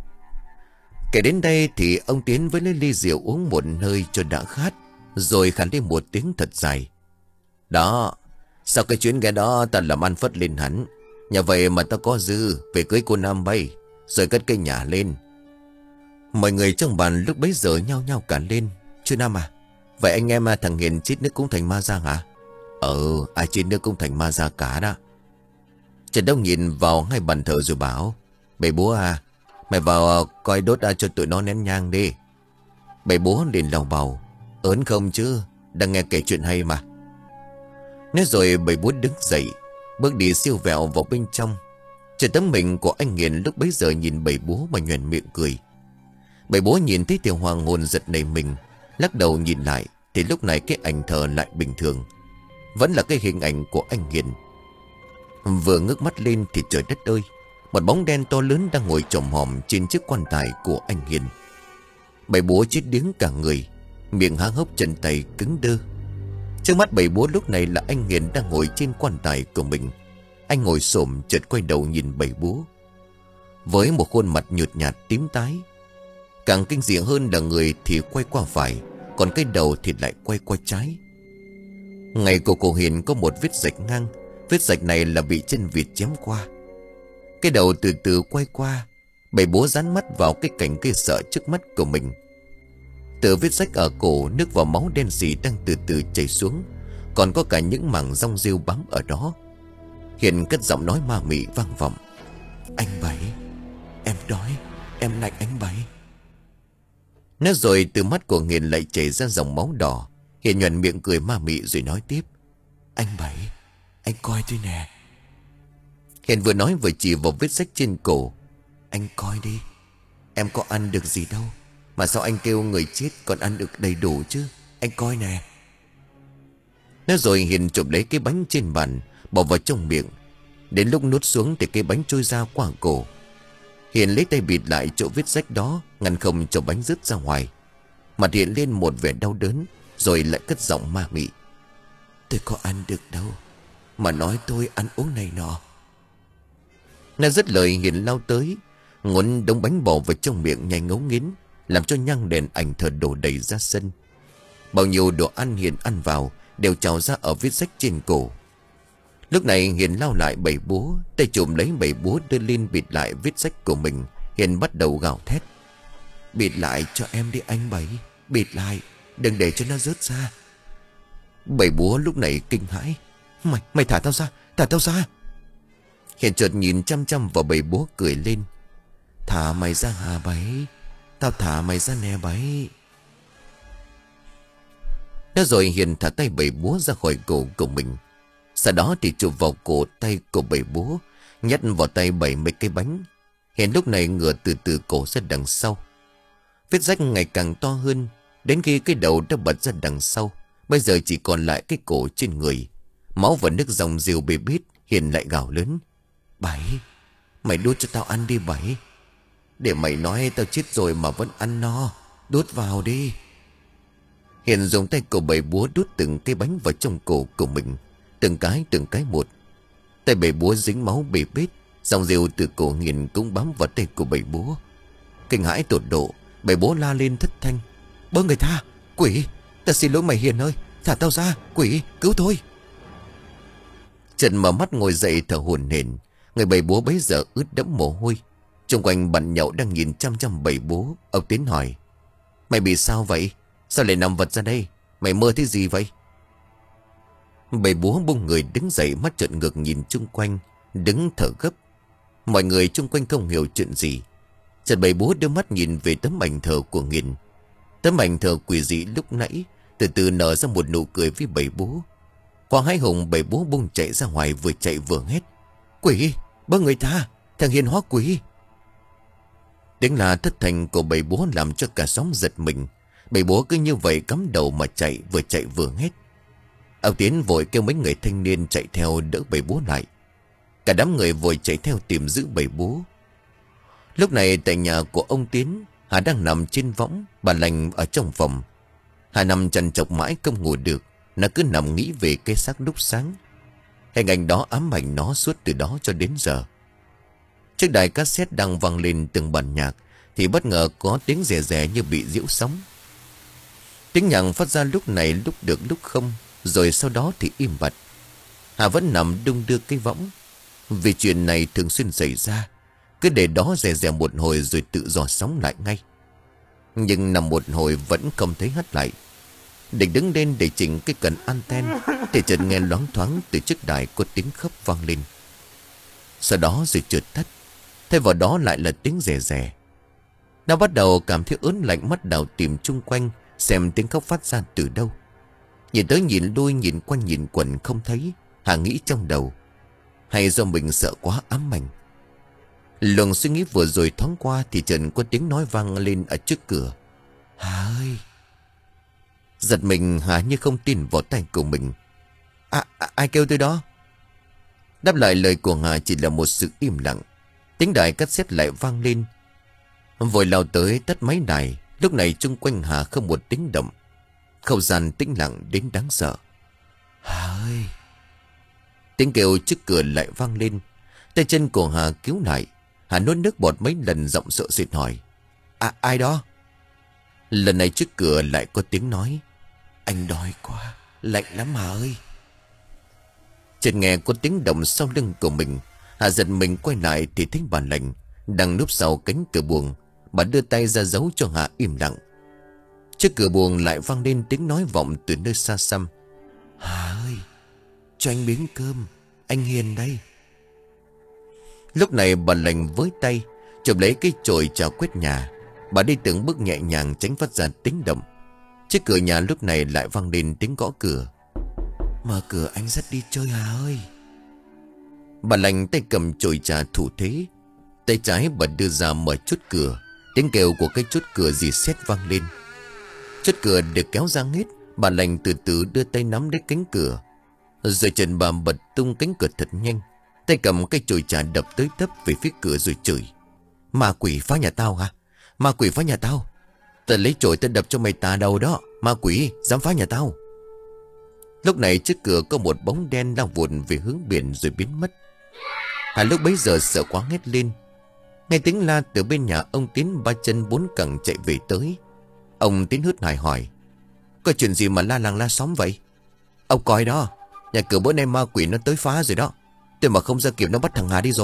Kể đến đây thì ông Tiến với lấy ly rượu uống một hơi cho đã khát, rồi khản lên một tiếng thật dài: Đó, sau cái chuyến ghe đó ta làm ăn phất lên hẳn. Nhà vậy mà ta có dư về cưới cô Nam bay, rồi cất cây nhà lên. Mọi người trong bàn lúc bấy giờ nhao nhao cả lên: Chú Nam à, vậy anh em thằng Hiền chết nước cũng thành ma ra hả? Ừ, ai chết nước cũng thành ma ra cả đó. Trần Đông nhìn vào hai bàn thờ rồi bảo: Bầy bố à, mày vào coi đốt cho tụi nó nén nhang đi. Bầy bố liền lầu bầu: Ớn không chứ, đang nghe kể chuyện hay mà. Nói rồi bầy bố đứng dậy, bước đi siêu vẹo vào bên trong. Trên tấm mình của anh Hiền lúc bấy giờ nhìn bầy bố mà nhoẻn miệng cười. Bầy bố nhìn thấy thì hoàng hồn giật nảy mình, lắc đầu nhìn lại thì lúc này cái ảnh thờ lại bình thường, vẫn là cái hình ảnh của anh Hiền. Vừa ngước mắt lên thì trời đất ơi, một bóng đen to lớn đang ngồi chồm hòm trên chiếc quan tài của anh Hiền. Bầy bố chết điếng cả người, miệng há hốc, chân tay cứng đơ. Trước mắt bầy bố lúc này là anh Hiền đang ngồi trên quan tài của mình. Anh ngồi xổm chợt quay đầu nhìn bầy bố với một khuôn mặt nhợt nhạt tím tái. Càng kinh dị hơn là người thì quay qua phải, còn cái đầu thì lại quay qua trái. Ngày của cô Hiền có một vết rạch ngang. Vết rạch này là bị chân vịt chém qua. Cái đầu từ từ quay qua. Bầy bố dán mắt vào cái cảnh cây sợ trước mắt của mình. Từ vết rách ở cổ, nước và máu đen sì đang từ từ chảy xuống, còn có cả những mảng rong rêu bám ở đó. Hiền cất giọng nói ma mị vang vọng: Anh Bảy, em đói, em lạnh anh Bảy. Nói rồi từ mắt của Hiền lại chảy ra dòng máu đỏ. Hiền nhoẻn miệng cười ma mị rồi nói tiếp: Anh Bảy, anh coi tôi nè. Hiền vừa nói vừa chỉ vào vết rách trên cổ: Anh coi đi, em có ăn được gì đâu, mà sao anh kêu người chết còn ăn được đầy đủ chứ, anh coi nè. Nói rồi Hiền chụp lấy cái bánh trên bàn, bỏ vào trong miệng. Đến lúc nuốt xuống thì cái bánh trôi ra qua cổ. Hiền lấy tay bịt lại chỗ vết rách đó, ngăn không cho bánh rớt ra ngoài. Mặt hiện lên một vẻ đau đớn, rồi lại cất giọng ma mị: Tôi có ăn được đâu, mà nói tôi ăn uống này nọ. Nói dứt lời Hiền lao tới, ngốn đống bánh bỏ vào trong miệng nhai ngấu nghiến, làm cho nhang đèn ảnh thờ đổ đầy ra sân. Bao nhiêu đồ ăn Hiền ăn vào đều trào ra ở vết rách trên cổ. Lúc này Hiền lao lại bầy búa, tay chùm lấy bầy búa đưa lên bịt lại vết rách của mình. Hiền bắt đầu gào thét: Bịt lại cho em đi anh Bảy, bịt lại, đừng để cho nó rớt ra. Bầy búa lúc này kinh hãi: Mày, mày thả tao ra, thả tao ra. Hiền chợt nhìn chăm chăm vào bầy búa cười lên: Thả mày ra hả Bảy, tao thả mày ra nè Bảy. Nói rồi Hiền thả tay bầy búa ra khỏi cổ của mình. Sau đó thì chụp vào cổ tay của bầy búa, nhét vào tay bảy mấy cái bánh. Hiền lúc này ngửa từ từ cổ ra đằng sau. Vết rách ngày càng to hơn, đến khi cái đầu đã bật ra đằng sau. Bây giờ chỉ còn lại cái cổ trên người. Máu và nước dòng rìu bê bít. Hiền lại gào lớn: Bảy, mày đút cho tao ăn đi Bảy. Để mày nói tao chết rồi mà vẫn ăn no, đút vào đi. Hiền dùng tay của bầy búa đút từng cái bánh vào trong cổ của mình, từng cái từng cái một. Tay bầy búa dính máu bê bết, dòng rìu từ cổ Hiền cũng bám vào tay của bầy búa. Kinh hãi tột độ, bầy búa la lên thất thanh: Bớ người tha, quỷ, ta xin lỗi mày Hiền ơi, Thả tao ra, quỷ, cứu tôi. Trần mở mắt ngồi dậy thở hổn hển. Người bầy búa bấy giờ ướt đẫm mồ hôi. Xung quanh bạn nhậu đang nhìn chăm chăm bầy búa. Ông Tiến hỏi: Mày bị sao vậy? Sao lại nằm vật ra đây? Mày mơ thấy gì vậy? Bầy búa bung người đứng dậy, mắt trợn ngược nhìn chung quanh, đứng thở gấp. Mọi người chung quanh không hiểu chuyện gì. Trần bầy búa đưa mắt nhìn về tấm ảnh thờ của Nghiền. Tấm ảnh thờ quỷ dị lúc nãy từ từ nở ra một nụ cười với bầy búa. Quang Hải Hùng bầy búa bung chạy ra ngoài, vừa chạy vừa hét: Quỷ, bớ người ta, thằng Hiền hóa quỷ. Tiếng là thất thành của bầy búa làm cho cả xóm giật mình. Bầy búa cứ như vậy cắm đầu mà chạy, vừa chạy vừa hét. Ông Tiến vội kêu mấy người thanh niên chạy theo đỡ bầy búa lại. Cả đám người vội chạy theo tìm giữ bầy búa. Lúc này tại nhà của ông Tiến, Hà đang nằm trên võng, bà Lành ở trong phòng. Hà nằm trằn trọc mãi không ngủ được. Nó cứ nằm nghĩ về cái xác lúc sáng. Hình ảnh đó ám ảnh nó suốt từ đó cho đến giờ. Chiếc đài cassette đang vang lên từng bản nhạc thì bất ngờ có tiếng rè rè như bị giễu sóng. Tiếng nhạc phát ra lúc này lúc được lúc không, rồi sau đó thì im bặt. Hà vẫn nằm đung đưa cái võng. Vì chuyện này thường xuyên xảy ra, cứ để đó rè rè một hồi rồi tự dò sóng lại ngay. Nhưng nằm một hồi vẫn không thấy hắt lại. Định đứng lên để chỉnh cái cần anten thì chợt nghe loáng thoáng từ chiếc đài có tiếng khóc vang lên. Sau đó rồi trượt tắt. Thay vào đó lại là tiếng rè rè. Nó bắt đầu cảm thấy ớn lạnh, mắt đảo tìm chung quanh xem tiếng khóc phát ra từ đâu. Nhìn tới nhìn lui, nhìn quanh nhìn quẩn không thấy. Hà nghĩ trong đầu: hay do mình sợ quá ám ảnh? Luồng suy nghĩ vừa rồi thoáng qua thì chợt có tiếng nói vang lên ở trước cửa: Hà ơi! Giật mình, Hà như không tin vào tay của mình. À, à, ai kêu tôi đó? Đáp lại lời của Hà chỉ là một sự im lặng. Tiếng đài cassette lại vang lên. Vội lao tới tắt máy đài. Lúc này chung quanh Hà không một tiếng động. Không gian tĩnh lặng đến đáng sợ. Hà ơi! Tiếng kêu trước cửa lại vang lên. Tay chân của Hà cứu lại. Hà nuốt nước bọt mấy lần, giọng sợ sệt hỏi: À, ai đó? Lần này trước cửa lại có tiếng nói: Anh đói quá, lạnh lắm Hà ơi! Chợt nghe có tiếng động sau lưng của mình. Hà giật mình quay lại thì thấy bà Lành đang núp sau cánh cửa buồng. Bà đưa tay ra dấu cho Hà im lặng. Trước cửa buồng lại vang lên tiếng nói vọng từ nơi xa xăm: Hà ơi, cho anh miếng cơm, anh Hiền đây. Lúc này bà Lành với tay chụp lấy cái chổi chào quét nhà. Bà đi từng bước nhẹ nhàng tránh phát ra tiếng động. Trước cửa nhà lúc này lại vang lên tiếng gõ cửa: Mở cửa, anh dắt đi chơi Hà ơi! Bà Lành tay cầm chổi trà thủ thế. Tay trái bà đưa ra mở chốt cửa. Tiếng kêu của cái chốt cửa dì xét vang lên. Chốt cửa được kéo ra hết. Bà Lành từ từ đưa tay nắm lấy cánh cửa. Rồi chân bà bật tung cánh cửa thật nhanh. Tay cầm cái chổi trà đập tới tấp về phía cửa rồi chửi: Ma quỷ phá nhà tao hả? Ma quỷ phá nhà tao! Tao lấy chổi tao đập cho mày tà đầu đó! Ma quỷ dám phá nhà tao! Lúc này trước cửa có một bóng đen lao vụt về hướng biển rồi biến mất. Hà lúc bấy giờ sợ quá hét lên. Nghe tiếng la từ bên nhà ông Tiến, ba chân bốn cẳng chạy về tới. Ông Tiến hớt hải hỏi: Có chuyện gì mà la làng la xóm vậy? Ông coi đó, nhà cửa bữa nay ma quỷ nó tới phá rồi đó. Tôi mà không ra kịp nó bắt thằng Hà đi rồi.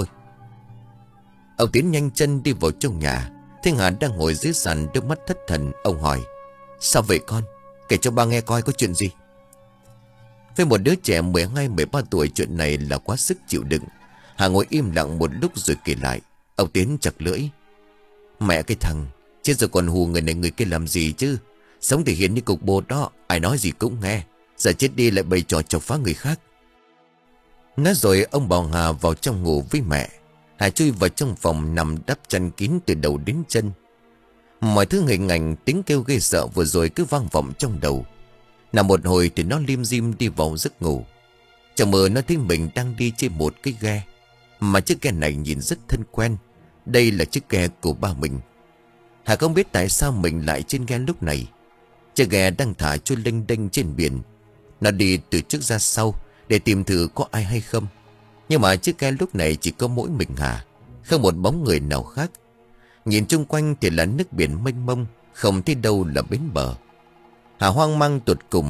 Ông Tiến nhanh chân đi vào trong nhà. Thấy Hà đang ngồi dưới sàn, đôi mắt thất thần. Ông hỏi: Sao vậy con? Kể cho ba nghe coi có chuyện gì. Với một đứa trẻ mười hai mười ba tuổi, chuyện này là quá sức chịu đựng. Hà ngồi im lặng một lúc rồi kể lại. Ông Tiến chặt lưỡi: Mẹ cái thằng, chết rồi còn hù người này người kia làm gì chứ? Sống thì hiền như cục bột đó, ai nói gì cũng nghe. Giờ chết đi lại bày trò chọc phá người khác. Nói rồi ông bảo Hà vào trong ngủ với mẹ. Hà chui vào trong phòng nằm đắp chăn kín từ đầu đến chân. Mọi thứ hình ảnh tiếng kêu ghê sợ vừa rồi cứ vang vọng trong đầu. Nằm một hồi thì nó lim dim đi vào giấc ngủ. Trong mơ nó thấy mình đang đi trên một cái ghe. Mà chiếc ghe này nhìn rất thân quen. Đây là chiếc ghe của ba mình. Hà không biết tại sao mình lại trên ghe lúc này. Chiếc ghe đang thả trôi lênh đênh trên biển. Nó đi từ trước ra sau để tìm thử có ai hay không. Nhưng mà chiếc ghe lúc này chỉ có mỗi mình Hà, không một bóng người nào khác. Nhìn chung quanh thì là nước biển mênh mông, không thấy đâu là bến bờ. Hà hoang mang tột cùng.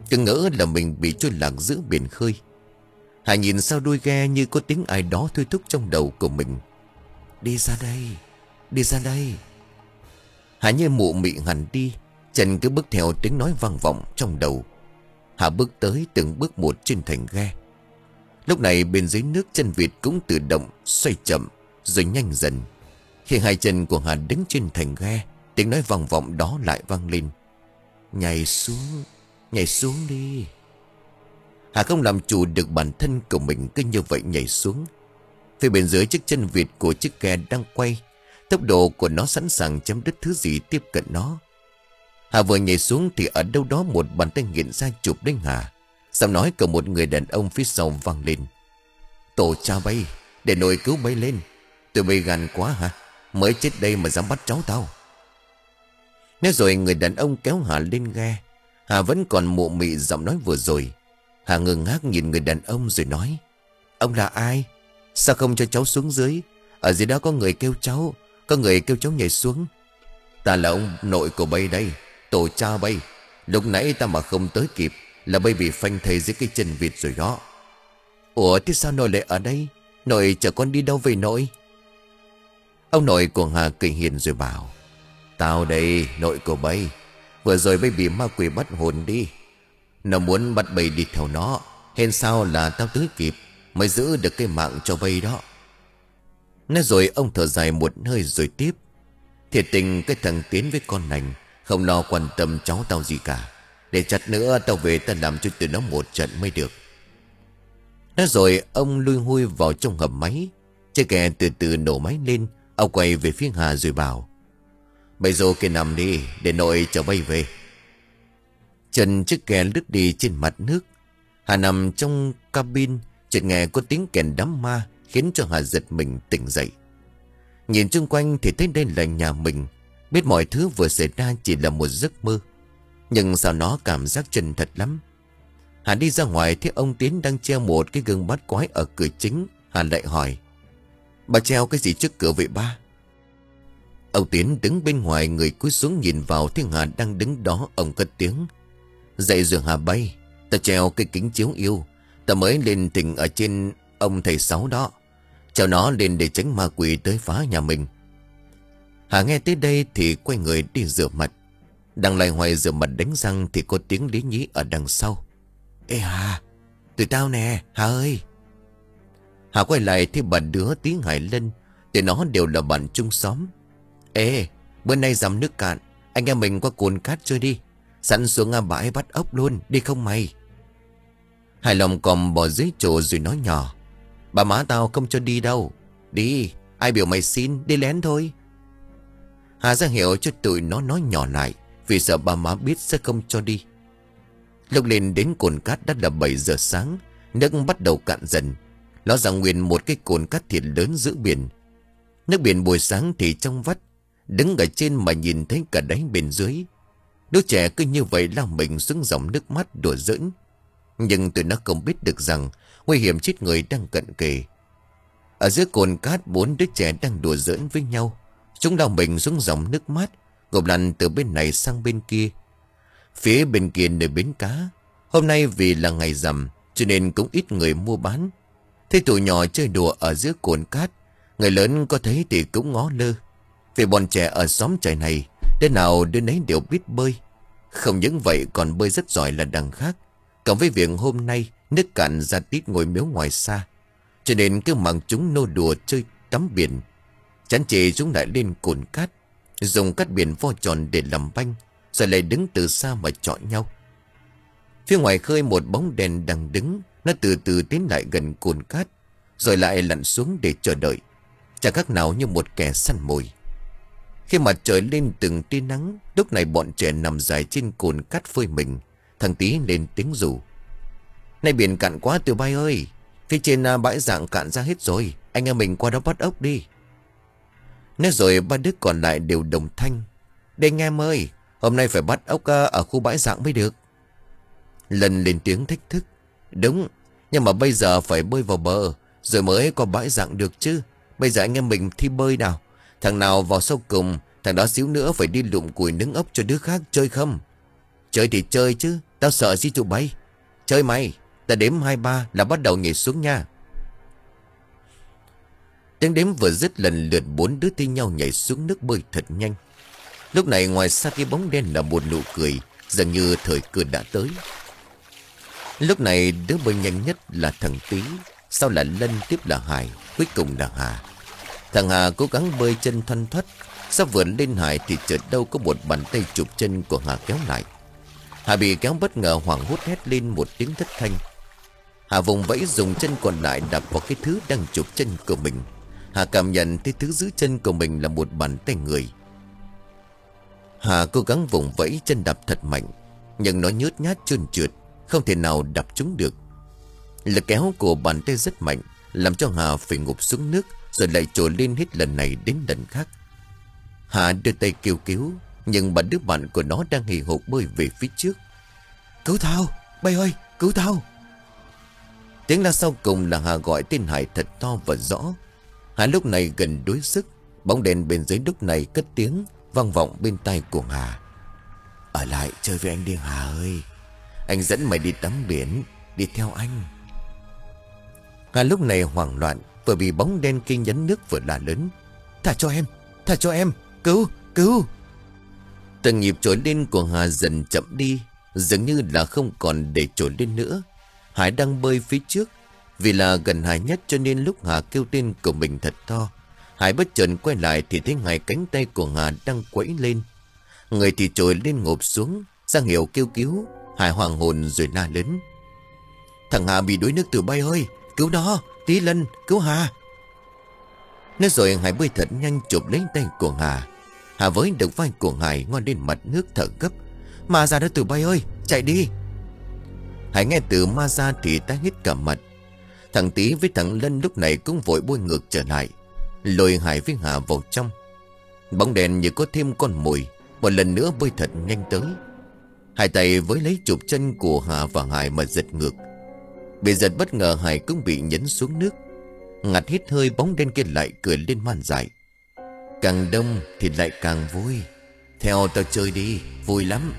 Cứ ngỡ là mình bị trôi lạc giữa biển khơi. Hà nhìn sau đuôi ghe như có tiếng ai đó thôi thúc trong đầu của mình. Đi ra đây, đi ra đây. Hà như mụ mị hẳn đi. Chân cứ bước theo tiếng nói vang vọng trong đầu. Hà bước tới từng bước một trên thành ghe. Lúc này bên dưới nước chân vịt cũng tự động xoay chậm rồi nhanh dần. Khi hai chân của Hà đứng trên thành ghe, tiếng nói vang vọng đó lại vang lên. Nhảy xuống, nhảy xuống đi. Hà không làm chủ được bản thân của mình, cứ như vậy nhảy xuống. Phía bên dưới chiếc chân vịt của chiếc ghe đang quay, tốc độ của nó sẵn sàng chém đứt thứ gì tiếp cận nó. Hà vừa nhảy xuống thì ở đâu đó một bàn tay nghiện ra chụp đến Hà. Giọng nói của một người đàn ông phía sau vang lên. Tổ cha bay, để nội cứu bay lên. Tụi bay gan quá hả? Mới chết đây mà dám bắt cháu tao. Nói rồi người đàn ông kéo Hà lên ghe. Hà vẫn còn mụ mị giọng nói vừa rồi. Hà ngơ ngác nhìn người đàn ông rồi nói. Ông là ai? Sao không cho cháu xuống dưới? Ở dưới đó có người kêu cháu. Có người kêu cháu nhảy xuống. Ta là ông nội của bay đây, tổ cha bay. Lúc nãy ta mà không tới kịp là bay bị phanh thây dưới cái chân vịt rồi đó. Ủa thế sao nội lại ở đây? Nội chở con đi đâu về nội? Ông nội của Hà cười hiền rồi bảo. Tao đây, nội của bay. Vừa rồi bay bị ma quỷ bắt hồn đi. Nó muốn bắt bay đi theo nó. Hên sao là tao tới kịp mới giữ được cái mạng cho bay đó. Nói rồi ông thở dài một hơi rồi tiếp. Thiệt tình cái thằng Tiến với con Nành không lo quan tâm cháu tao gì cả. Để chặt nữa tao về ta làm cho tụi nó một trận mới được. Nói rồi ông lui hui vào trong hầm máy. Chiếc ghe từ từ nổ máy lên. Ông quay về phía Hà rồi bảo. Bây giờ kia nằm đi, để nội chở bay về. Chân chiếc ghe lướt đi trên mặt nước. Hà nằm trong cabin, chợt nghe có tiếng kèn đám ma khiến cho Hà giật mình tỉnh dậy. Nhìn chung quanh thì thấy đây là nhà mình. Biết mọi thứ vừa xảy ra chỉ là một giấc mơ, nhưng sao nó cảm giác chân thật lắm. Hà đi ra ngoài thấy ông Tiến đang treo một cái gương bát quái ở cửa chính. Hà lại hỏi. Bà treo cái gì trước cửa vậy ba? Ông Tiến đứng bên ngoài, người cúi xuống nhìn vào thấy Hà đang đứng đó. Ông cất tiếng. Dậy rồi Hà bay. Ta treo cái kính chiếu yêu. Ta mới lên thỉnh ở trên ông thầy Sáu đó. Treo nó lên để tránh ma quỷ tới phá nhà mình. Hà nghe tới đây thì quay người đi rửa mặt. Đang loay hoay rửa mặt đánh răng thì có tiếng Lý Nhí ở đằng sau. Ê Hà, tụi tao nè, Hà ơi. Hà quay lại thấy bà Đứa, Tí, Hải Lân. Tụi nó đều là bạn chung xóm. Ê, bữa nay dằm nước cạn, anh em mình qua Cồn Cát chơi đi. Sẵn xuống bãi bắt ốc luôn, đi không mày? Hải lòng còm bò dưới chỗ rồi nói nhỏ. Bà má tao không cho đi đâu. Đi, ai biểu mày xin, đi lén thôi. Hà ra hiệu cho tụi nó nói nhỏ lại, vì sợ bà má biết sẽ không cho đi. Lúc lên đến Cồn Cát đã là bảy giờ sáng. Nước bắt đầu cạn dần. Nó ra nguyên một cái cồn cát thiệt lớn giữa biển. Nước biển buổi sáng thì trong vắt. Đứng ở trên mà nhìn thấy cả đáy bên dưới. Đứa trẻ cứ như vậy lao mình xuống dòng nước mắt đùa giỡn. Nhưng tụi nó không biết được rằng nguy hiểm chết người đang cận kề. Ở dưới Cồn Cát, bốn đứa trẻ đang đùa giỡn với nhau. Chúng lao mình xuống dòng nước mát, gục lăn từ bên này sang bên kia. Phía bên kia nơi bến cá, hôm nay vì là ngày rằm cho nên cũng ít người mua bán. Thấy tụi nhỏ chơi đùa ở dưới Cồn Cát, người lớn có thấy thì cũng ngó lơ. Vì bọn trẻ ở xóm trại này, đứa nào đứa nấy đều biết bơi. Không những vậy còn bơi rất giỏi là đằng khác. Cộng với việc hôm nay nước cạn ra tít ngồi miếu ngoài xa, cho nên cứ mặc chúng nô đùa chơi tắm biển. Chán chê chúng lại lên Cồn Cát, dùng cát biển vo tròn để làm banh, rồi lại đứng từ xa mà chọi nhau. Phía ngoài khơi một bóng đèn đang đứng. Nó từ từ tiến lại gần Cồn Cát, rồi lại lặn xuống để chờ đợi. Chẳng khác nào như một kẻ săn mồi. Khi mặt trời lên từng tia nắng, lúc này bọn trẻ nằm dài trên Cồn Cát phơi mình. Thằng Tí lên tiếng rủ. Này biển cạn quá tụi bay ơi. Phía trên bãi rạng cạn ra hết rồi. Anh em mình qua đó bắt ốc đi. Nói rồi ba đứa còn lại đều đồng thanh. Đây anh em ơi, hôm nay phải bắt ốc ở khu bãi rạng mới được. Lần lên tiếng thách thức. Đúng, nhưng mà bây giờ phải bơi vào bờ rồi mới có bãi rạng được chứ. Bây giờ anh em mình thi bơi nào. Thằng nào vào sau cùng, thằng đó xíu nữa phải đi lụm củi nướng ốc cho đứa khác chơi không. Chơi thì chơi chứ, tao sợ gì tụi bay. Chơi mày, ta đếm hai ba là bắt đầu nhảy xuống nha. Tiếng đếm vừa dứt, lần lượt bốn đứa thi nhau nhảy xuống nước bơi thật nhanh. Lúc này ngoài xa cái bóng đen là một nụ cười, dường như thời cơ đã tới. Lúc này đứa bơi nhanh nhất là thằng Tý, sau là Lân, tiếp là Hải, cuối cùng là Hà. Thằng Hà cố gắng bơi chân thoăn thoắt, sắp vượt lên Hải thì chợt đâu có một bàn tay chụp chân của Hà kéo lại. Hà bị kéo bất ngờ, hoảng hốt hét lên một tiếng thất thanh. Hà vùng vẫy dùng chân còn lại đạp vào cái thứ đang chụp chân của mình. Hà cảm nhận thấy thứ giữ chân của mình là một bàn tay người. Hà cố gắng vùng vẫy chân đạp thật mạnh, nhưng nó nhớt nhát trơn trượt, không thể nào đạp trúng được. Lực kéo của bàn tay rất mạnh, làm cho Hà phải ngụp xuống nước, rồi lại trồi lên hết lần này đến lần khác. Hà đưa tay kêu cứu, nhưng bà đứa bạn của nó đang hì hục bơi về phía trước. Cứu tao, bay ơi, cứu tao. Tiếng la sau cùng là Hà gọi tên Hải thật to và rõ. Hà lúc này gần đuối sức. Bóng đèn bên dưới lúc này cất tiếng vang vọng bên tai của Hà. Ở lại chơi với anh đi Hà ơi, anh dẫn mày đi tắm biển, đi theo anh. Hà lúc này hoảng loạn, vừa bị bóng đen kia nhấn nước vừa la lớn. Thả cho em, thả cho em, cứu, cứu. Từng nhịp trồi lên của Hà dần chậm đi, dường như là không còn để trồi lên nữa. Hải đang bơi phía trước. Vì là gần Hải nhất cho nên lúc Hà kêu tên của mình thật to, Hải bất chợt quay lại thì thấy hai cánh tay của Hà đang quẫy lên. Người thì trồi lên ngộp xuống, ra hiệu kêu cứu. Hải hoàng hồn rồi la lớn. Thằng Hà bị đuối nước từ bay ơi, cứu nó, Tí, Lân, cứu Hà. Nói rồi Hải bơi thật nhanh chụp lấy tay của Hà. Hà với được vai của Hải ngoan lên mặt nước thở gấp. Ma ra đó từ bay ơi, chạy đi. Hải nghe từ ma ra thì ta hít cả mặt. Thằng Tí với thằng Lân lúc này cũng vội bơi ngược trở lại, lôi Hải với Hà vào trong. Bóng đèn như có thêm con mồi, một lần nữa bơi thật nhanh tới. Hai tay với lấy chụp chân của Hà và Hải mà giật ngược. Bị giật bất ngờ, Hải cũng bị nhấn xuống nước. Ngặt hít hơi, bóng đen kia lại cười lên man dại. Càng đông thì lại càng vui, theo tao chơi đi, vui lắm.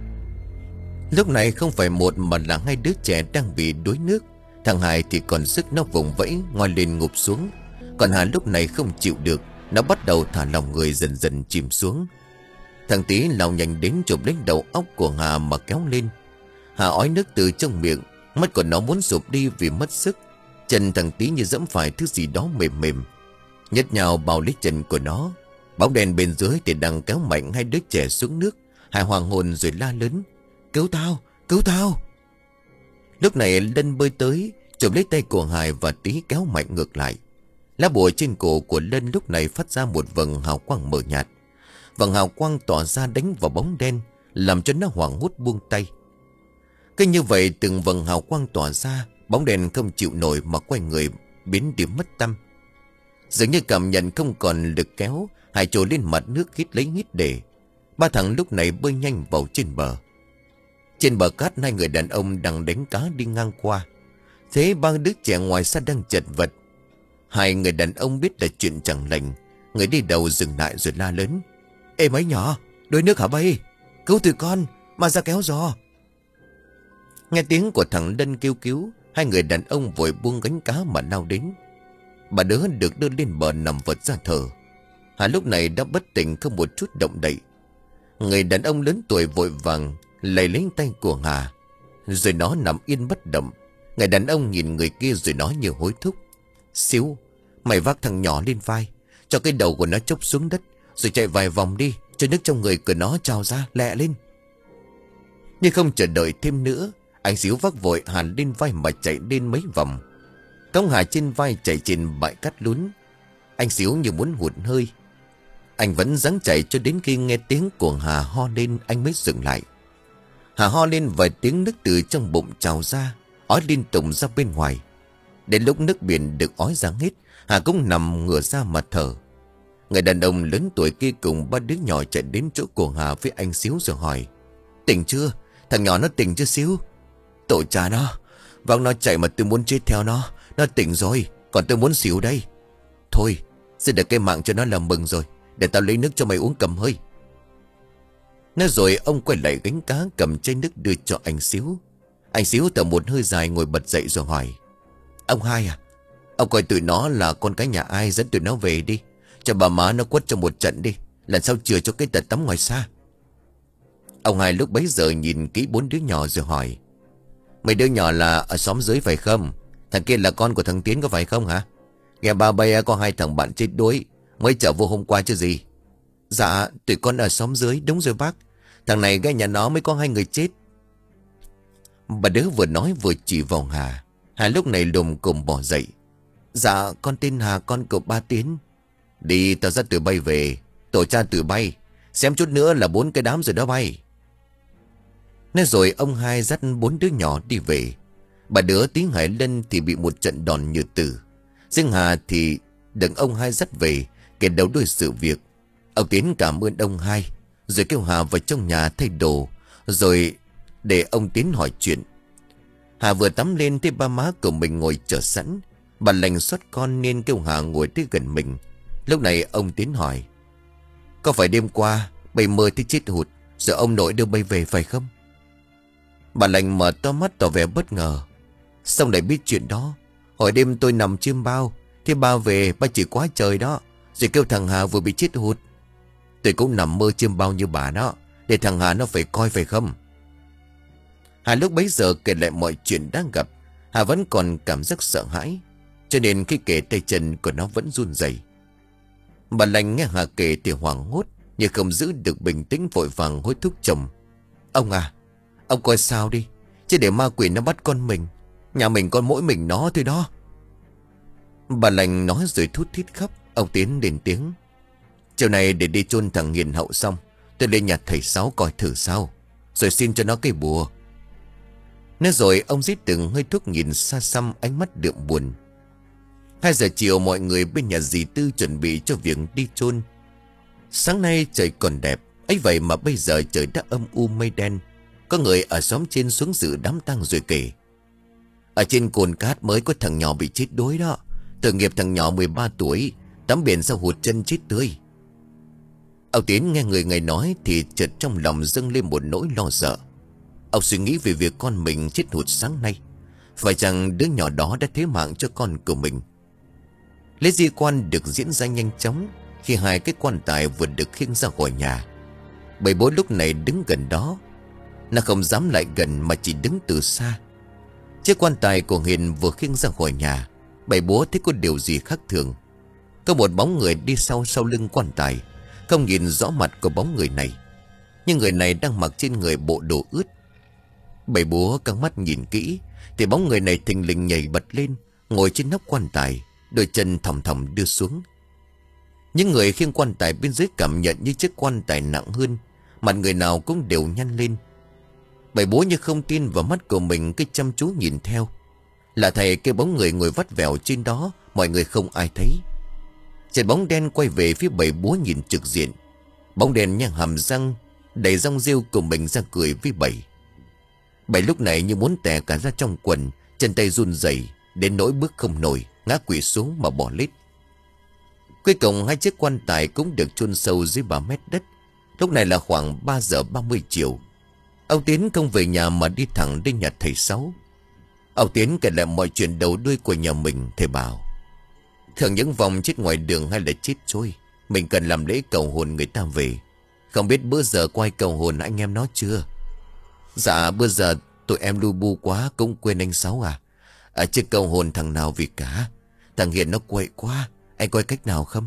Lúc này không phải một mà là hai đứa trẻ đang bị đuối nước. Thằng Hải thì còn sức, nó vùng vẫy ngoi lên ngụp xuống. Còn Hà lúc này không chịu được, nó bắt đầu thả lỏng người, dần dần chìm xuống. Thằng Tí lao nhanh đến chụp lấy đầu óc của Hà mà kéo lên. Hà ói nước từ trong miệng, mắt của nó muốn sụp đi vì mất sức. Chân thằng Tí như dẫm phải thứ gì đó mềm mềm, nhất nhào bao lấy chân của nó. Bóng đèn bên dưới thì đang kéo mạnh hai đứa trẻ xuống nước. Hải hoàng hồn rồi la lớn. Cứu tao, cứu tao. Lúc này Lân bơi tới, chụp lấy tay của Hải và Tí kéo mạnh ngược lại. Lá bùa trên cổ của Lân lúc này phát ra một vầng hào quang mờ nhạt. Vầng hào quang tỏa ra đánh vào bóng đen, làm cho nó hoảng hốt buông tay. Cứ như vậy từng vầng hào quang tỏa ra, bóng đèn không chịu nổi mà quay người biến điểm mất tăm. Dường như cảm nhận không còn lực kéo, Hải trồi lên mặt nước hít lấy hít để. Ba thằng lúc này bơi nhanh vào trên bờ. Trên bờ cát, hai người đàn ông đang đánh cá đi ngang qua. Thế ba đứa trẻ ngoài xa đang chật vật. Hai người đàn ông biết là chuyện chẳng lành. Người đi đầu dừng lại rồi la lớn. Ê mấy nhỏ, đuối nước hả bay? Cứu tụi con, mà ra kéo giò. Nghe tiếng của thằng Lân kêu cứu, hai người đàn ông vội buông gánh cá mà lao đến. Bà đứa được đưa lên bờ nằm vật ra thở. Hà lúc này đã bất tỉnh, không một chút động đậy. Người đàn ông lớn tuổi vội vàng lấy lấy tay của Hà, rồi nó nằm yên bất động. Người đàn ông nhìn người kia rồi nói như hối thúc. Xíu, mày vác thằng nhỏ lên vai, cho cái đầu của nó chốc xuống đất, rồi chạy vài vòng đi, cho nước trong người của nó trào ra, lẹ lên. Nhưng không chờ đợi thêm nữa, anh Xíu vác vội Hà lên vai mà chạy lên mấy vòng. Cõng Hà trên vai chạy trên bãi cát lún. Anh Xíu như muốn hụt hơi. Anh vẫn dáng chạy cho đến khi nghe tiếng của Hà ho lên, anh mới dừng lại. Hà ho lên vài tiếng, nước từ trong bụng trào ra, ói liên tục ra bên ngoài. Đến lúc nước biển được ói ra hết, Hà cũng nằm ngửa ra mà thở. Người đàn ông lớn tuổi kia cùng ba đứa nhỏ chạy đến chỗ của Hà với anh Xíu rồi hỏi. Tỉnh chưa? Thằng nhỏ nó tỉnh chưa Xíu? Tội cha nó, vâng nó chạy mà tôi muốn chết theo nó. Nó tỉnh rồi, còn tôi muốn xỉu đây. Thôi, xin được cái mạng cho nó là mừng rồi. Để tao lấy nước cho mày uống cầm hơi. Nói rồi ông quay lại gánh cá, cầm chai nước đưa cho anh Xíu. Anh Xíu thở một hơi dài ngồi bật dậy rồi hỏi: Ông Hai à, ông coi tụi nó là con cái nhà ai, dẫn tụi nó về đi, cho bà má nó quất cho một trận đi, lần sau chừa cho cái tật tắm ngoài xa. Ông Hai lúc bấy giờ nhìn kỹ bốn đứa nhỏ rồi hỏi: Mấy đứa nhỏ là ở xóm dưới phải không? Thằng kia là con của thằng Tiến có phải không hả? Nghe ba bây có hai thằng bạn chết đuối mới trở vô hôm qua chứ gì. Dạ tụi con ở xóm dưới, đúng rồi bác. Thằng này ghé nhà nó mới có hai người chết. Bà đứa vừa nói vừa chỉ vào Hà. Hà lúc này lùm cùm bỏ dậy: Dạ con tên Hà, con của ba Tiến. Đi, tao dắt tụi bay về. Tổ cha tụi bay, xem chút nữa là bốn cái đám rồi đó bay. Nói rồi ông Hai dắt bốn đứa nhỏ đi về. Bà đứa Tí Hải Lân thì bị một trận đòn như tử. Riêng Hà thì đừng ông Hai dắt về, kể đầu đuôi sự việc. Ông Tiến cảm ơn ông Hai, rồi kêu Hà vào trong nhà thay đồ, rồi để ông Tiến hỏi chuyện. Hà vừa tắm lên thấy ba má của mình ngồi chờ sẵn. Bà lành xót con nên kêu Hà ngồi tới gần mình. Lúc này ông Tiến hỏi: Có phải đêm qua bay mơ thấy chết hụt, rồi ông nội đưa bay về phải không? Bà lành mở to mắt tỏ vẻ bất ngờ. Sao lại biết chuyện đó? Hồi đêm tôi nằm chiêm bao, thế ba về, ba chỉ quá trời đó, rồi kêu thằng Hà vừa bị chết hụt. Tôi cũng nằm mơ chiêm bao như bà đó, để thằng Hà nó phải coi phải không? Hà lúc bấy giờ kể lại mọi chuyện đang gặp. Hà vẫn còn cảm giác sợ hãi, cho nên khi kể tay chân của nó vẫn run rẩy. Bà lành nghe Hà kể thì hoảng hốt, nhưng không giữ được bình tĩnh, vội vàng hối thúc chồng: Ông à, ông coi sao đi, chứ để ma quỷ nó bắt con mình. Nhà mình con mỗi mình nó thôi đó. Bà lành nói rồi thút thít khóc. Ông Tiến lên tiếng: Chiều này để đi chôn thằng Hiền Hậu xong, tôi lên nhà thầy Sáu coi thử sao, rồi xin cho nó cái bùa. Nói rồi ông dít từng hơi thuốc, nhìn xa xăm, ánh mắt đượm buồn. Hai giờ chiều mọi người bên nhà dì Tư chuẩn bị cho việc đi chôn. Sáng nay trời còn đẹp, ấy vậy mà bây giờ trời đã âm u mây đen. Có người ở xóm trên xuống dự đám tang rồi kể: Ở trên cồn cát mới có thằng nhỏ bị chết đuối đó. Tội nghiệp thằng nhỏ mười ba tuổi, tắm biển sao hụt chân chết tươi. Ông Tiến nghe người này nói thì chợt trong lòng dâng lên một nỗi lo sợ. Ông suy nghĩ về việc con mình chết hụt sáng nay. Phải chăng đứa nhỏ đó đã thế mạng cho con của mình? Lễ di quan được diễn ra nhanh chóng. Khi hai cái quan tài vừa được khiêng ra khỏi nhà, bảy bố lúc này đứng gần đó. Nó không dám lại gần mà chỉ đứng từ xa. Chiếc quan tài của Hiền vừa khiêng ra khỏi nhà, bảy bố thấy có điều gì khác thường. Có một bóng người đi sau sau lưng quan tài. Không nhìn rõ mặt của bóng người này, nhưng người này đang mặc trên người bộ đồ ướt. Bảy bố căng mắt nhìn kỹ thì bóng người này thình lình nhảy bật lên, ngồi trên nóc quan tài, đôi chân thòng thòng đưa xuống. Những người khiêng quan tài bên dưới cảm nhận như chiếc quan tài nặng hơn, mặt người nào cũng đều nhăn lên. Bảy bố như không tin vào mắt của mình, cứ chăm chú nhìn theo. Là thầy cái bóng người ngồi vắt vẻo trên đó, mọi người không ai thấy. Chợt bóng đen quay về phía bảy búa nhìn trực diện. Bóng đen nhang hàm răng, đẩy rong rêu của mình ra cười với bảy. Bảy lúc này như muốn tè cả ra trong quần, chân tay run rẩy đến nỗi bước không nổi, ngã quỵ xuống mà bỏ lết. Cuối cùng hai chiếc quan tài cũng được chôn sâu dưới ba mét đất. Lúc này là khoảng ba giờ ba mươi chiều. Ông Tiến không về nhà mà đi thẳng đến nhà thầy Sáu. Ông Tiến kể lại mọi chuyện đầu đuôi của nhà mình. Thầy bảo: Thường những vòng chết ngoài đường hay là chết trôi, mình cần làm lễ cầu hồn người ta về. Không biết bữa giờ quay cầu hồn anh em nó chưa? Dạ bữa giờ tụi em lu bu quá cũng quên anh Sáu à. À chứ cầu hồn thằng nào vì cả. Thằng Hiền nó quậy quá, anh coi cách nào không?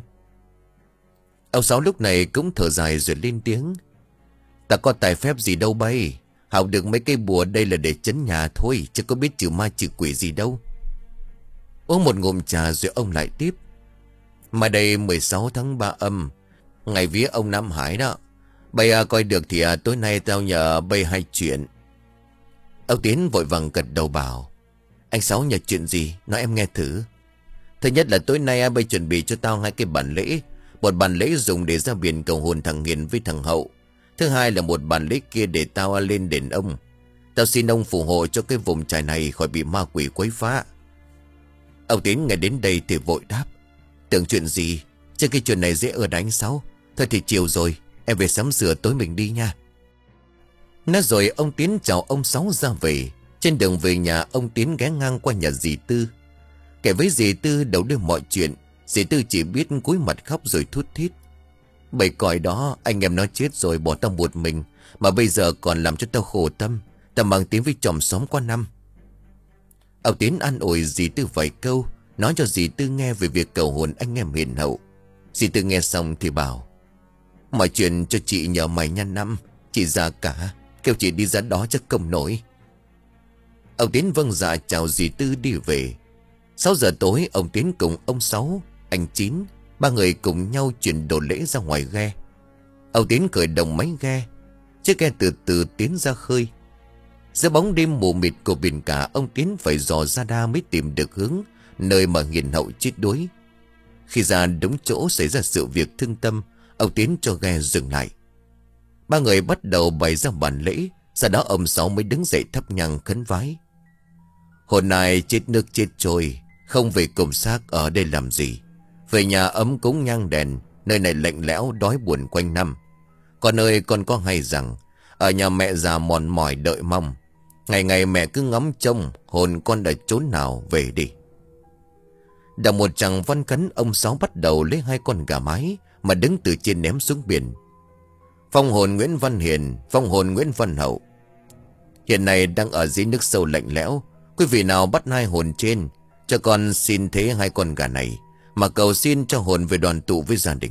Ông Sáu lúc này cũng thở dài rồi lên tiếng: Ta có tài phép gì đâu bay. Học được mấy cây bùa đây là để trấn nhà thôi, chứ có biết trừ ma trừ quỷ gì đâu. Uống một ngụm trà rồi ông lại tiếp: Mà đây mười sáu tháng ba âm, ngày vía ông Nam Hải đó. Bây à, coi được thì à, tối nay tao nhờ bây hai chuyện. Ông Tiến vội vàng gật đầu bảo: Anh Sáu nhờ chuyện gì, nói em nghe thử. Thứ nhất là tối nay à, bây chuẩn bị cho tao hai cái bản lễ. Một bản lễ dùng để ra biển cầu hồn thằng Hiền với thằng Hậu. Thứ hai là một bản lễ kia để tao à, lên đền ông. Tao xin ông phù hộ cho cái vùng trại này khỏi bị ma quỷ quấy phá. Ông Tiến nghe đến đây thì vội đáp: Tưởng chuyện gì, chứ cái chuyện này dễ ở đánh Sáu. Thôi thì chiều rồi, em về sắm sửa tối mình đi nha. Nói rồi ông Tiến chào ông Sáu ra về. Trên đường về nhà, ông Tiến ghé ngang qua nhà dì Tư. Kể với dì Tư đầu đuôi mọi chuyện, dì Tư chỉ biết cúi mặt khóc rồi thút thít. Bầy còi đó, anh em nó chết rồi bỏ tao một mình, mà bây giờ còn làm cho tao khổ tâm. Tao mang tiếng với chòm xóm qua năm. Ông Tiến an ủi dì Tư vài câu, nói cho dì Tư nghe về việc cầu hồn anh em hiền hậu. Dì Tư nghe xong thì bảo: mọi chuyện cho chị nhờ mày nha Năm. Chị già cả, kêu chị đi ra đó chắc không nổi. Ông Tiến vâng dạ chào dì Tư đi về. Sáu giờ tối, ông Tiến cùng ông Sáu, anh Chín, ba người cùng nhau chuyển đồ lễ ra ngoài ghe. Ông Tiến khởi động máy ghe. Chiếc ghe từ từ tiến ra khơi. Giữa bóng đêm mù mịt của biển cả, ông Tiến phải dò ra đa mới tìm được hướng nơi mà hiền hậu chết đuối. Khi ra đúng chỗ xảy ra sự việc thương tâm, ông Tiến cho ghe dừng lại. Ba người bắt đầu bày ra bàn lễ. Sau đó ông Sáu mới đứng dậy thắp nhang khấn vái. Hôm nay chết nước chết trôi, không về cùng xác ở đây làm gì. Về nhà ấm cúng nhang đèn. Nơi này lạnh lẽo đói buồn quanh năm. Con ơi, con có hay rằng ở nhà mẹ già mòn mỏi đợi mong. Ngày ngày mẹ cứ ngóng trông hồn con ở chốn nào về đi. Đọc một tràng văn khấn, ông Sáu bắt đầu lấy hai con gà mái mà đứng từ trên ném xuống biển. Phong hồn Nguyễn Văn Hiền, phong hồn Nguyễn Văn Hậu hiện nay đang ở dưới nước sâu lạnh lẽo. Quý vị nào bắt hai hồn trên, cho con xin thế hai con gà này, mà cầu xin cho hồn về đoàn tụ với gia đình.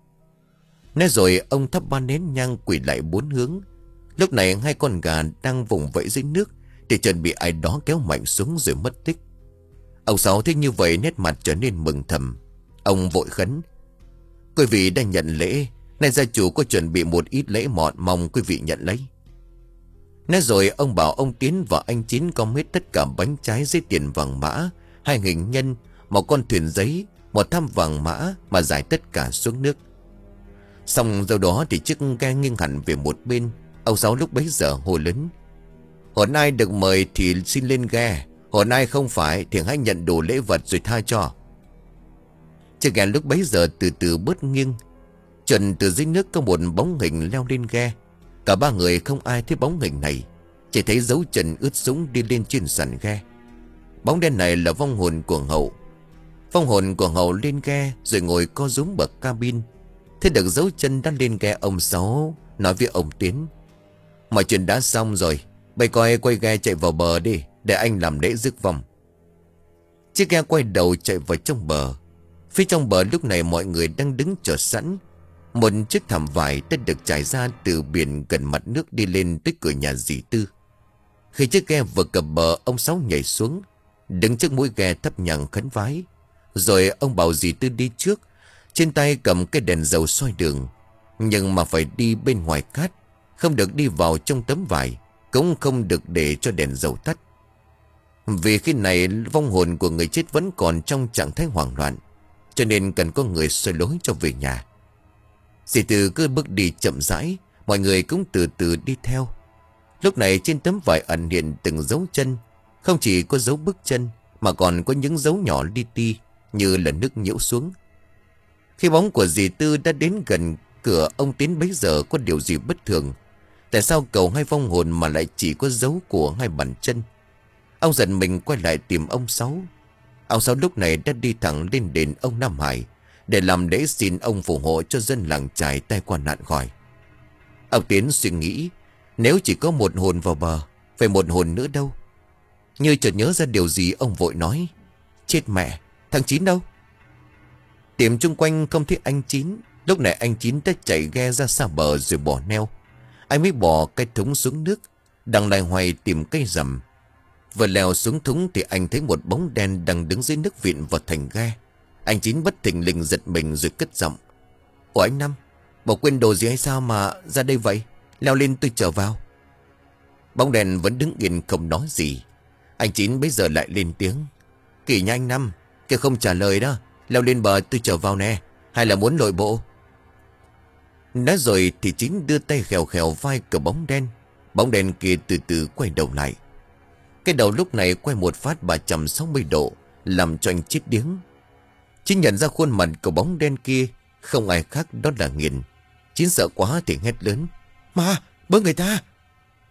Nói rồi ông thắp ba nén nhang quỳ lại bốn hướng. Lúc này hai con gà đang vùng vẫy dưới nước thì chợt bị ai đó kéo mạnh xuống rồi mất tích. Ông Sáu thấy như vậy nét mặt trở nên mừng thầm. Ông vội khấn: quý vị đang nhận lễ, nay gia chủ có chuẩn bị một ít lễ mọn, mong quý vị nhận lấy. Nói rồi ông bảo ông Tiến và anh Chín gom hết tất cả bánh trái giấy tiền vàng mã, hai hình nhân, một con thuyền giấy, một thăm vàng mã mà giải tất cả xuống nước. Xong sau đó thì chiếc ghe nghiêng hẳn về một bên. Ông Sáu lúc bấy giờ hô lớn: hồn ai được mời thì xin lên ghe, hồn ai không phải thì hãy nhận đồ lễ vật rồi tha cho. Chiếc ghe lúc bấy giờ từ từ bớt nghiêng. Chuẩn từ dưới nước có một bóng hình leo lên ghe. Cả ba người không ai thấy bóng hình này, chỉ thấy dấu chân ướt sũng đi lên trên sàn ghe. Bóng đen này là vong hồn của Hậu. Vong hồn của Hậu lên ghe rồi ngồi co rúm bậc cabin. Thế được dấu chân đã lên ghe, ông Sáu nói với ông Tiến: mọi chuyện đã xong rồi, bây coi quay ghe chạy vào bờ đi, để anh làm lễ rước vong. Chiếc ghe quay đầu chạy vào trong bờ. Phía trong bờ lúc này mọi người đang đứng chờ sẵn. Một chiếc thảm vải đã được trải ra từ biển gần mặt nước đi lên tới cửa nhà dì Tư. Khi chiếc ghe vừa cập bờ, ông Sáu nhảy xuống, đứng trước mũi ghe thắp nhang khấn vái. Rồi ông bảo dì Tư đi trước, trên tay cầm cái đèn dầu soi đường. Nhưng mà phải đi bên ngoài cát, không được đi vào trong tấm vải, cũng không được để cho đèn dầu tắt. Vì khi này vong hồn của người chết vẫn còn trong trạng thái hoảng loạn, cho nên cần có người soi lối cho về nhà. Dì Tư cứ bước đi chậm rãi, mọi người cũng từ từ đi theo. Lúc này trên tấm vải ẩn hiện từng dấu chân. Không chỉ có dấu bước chân, mà còn có những dấu nhỏ li ti như là nước nhiễu xuống. Khi bóng của dì Tư đã đến gần cửa, ông Tiến bấy giờ có điều gì bất thường. Tại sao cầu hai vong hồn mà lại chỉ có dấu của hai bàn chân? Ông giận mình quay lại tìm ông Sáu. Ông Sáu lúc này đã đi thẳng lên đền ông Nam Hải để làm lễ xin ông phù hộ cho dân làng trải tai qua nạn khỏi. Ông Tiến suy nghĩ, nếu chỉ có một hồn vào bờ, phải một hồn nữa đâu? Như chợt nhớ ra điều gì, ông vội nói: chết mẹ, thằng Chín đâu? Tìm chung quanh không thấy anh Chín. Lúc này anh Chín đã chạy ghe ra xa bờ rồi bỏ neo. Anh mới bỏ cái thúng xuống nước, đang loay hoay tìm cây rằm. Vừa leo xuống thúng thì anh thấy một bóng đen đang đứng dưới nước vịn vào thành ghe. Anh Chín bất thình lình giật mình rồi cất giọng: ủa anh Năm, bỏ quên đồ gì hay sao mà ra đây vậy? Leo lên tôi chở vào. Bóng đèn vẫn đứng yên không nói gì. Anh Chín bây giờ lại lên tiếng: kỳ nha anh Năm, kia không trả lời đó. Leo lên bờ tôi chở vào nè, hay là muốn lội bộ? Nói rồi thì Chín đưa tay khèo khèo vai của bóng đen. Bóng đen kia từ từ quay đầu lại. Cái đầu lúc này quay một phát ba trăm sáu mươi độ, làm cho anh chết điếng. Chín nhận ra khuôn mặt của bóng đen kia không ai khác đó là Nghiền. Chín sợ quá thì hét lớn: mà, bớ người ta!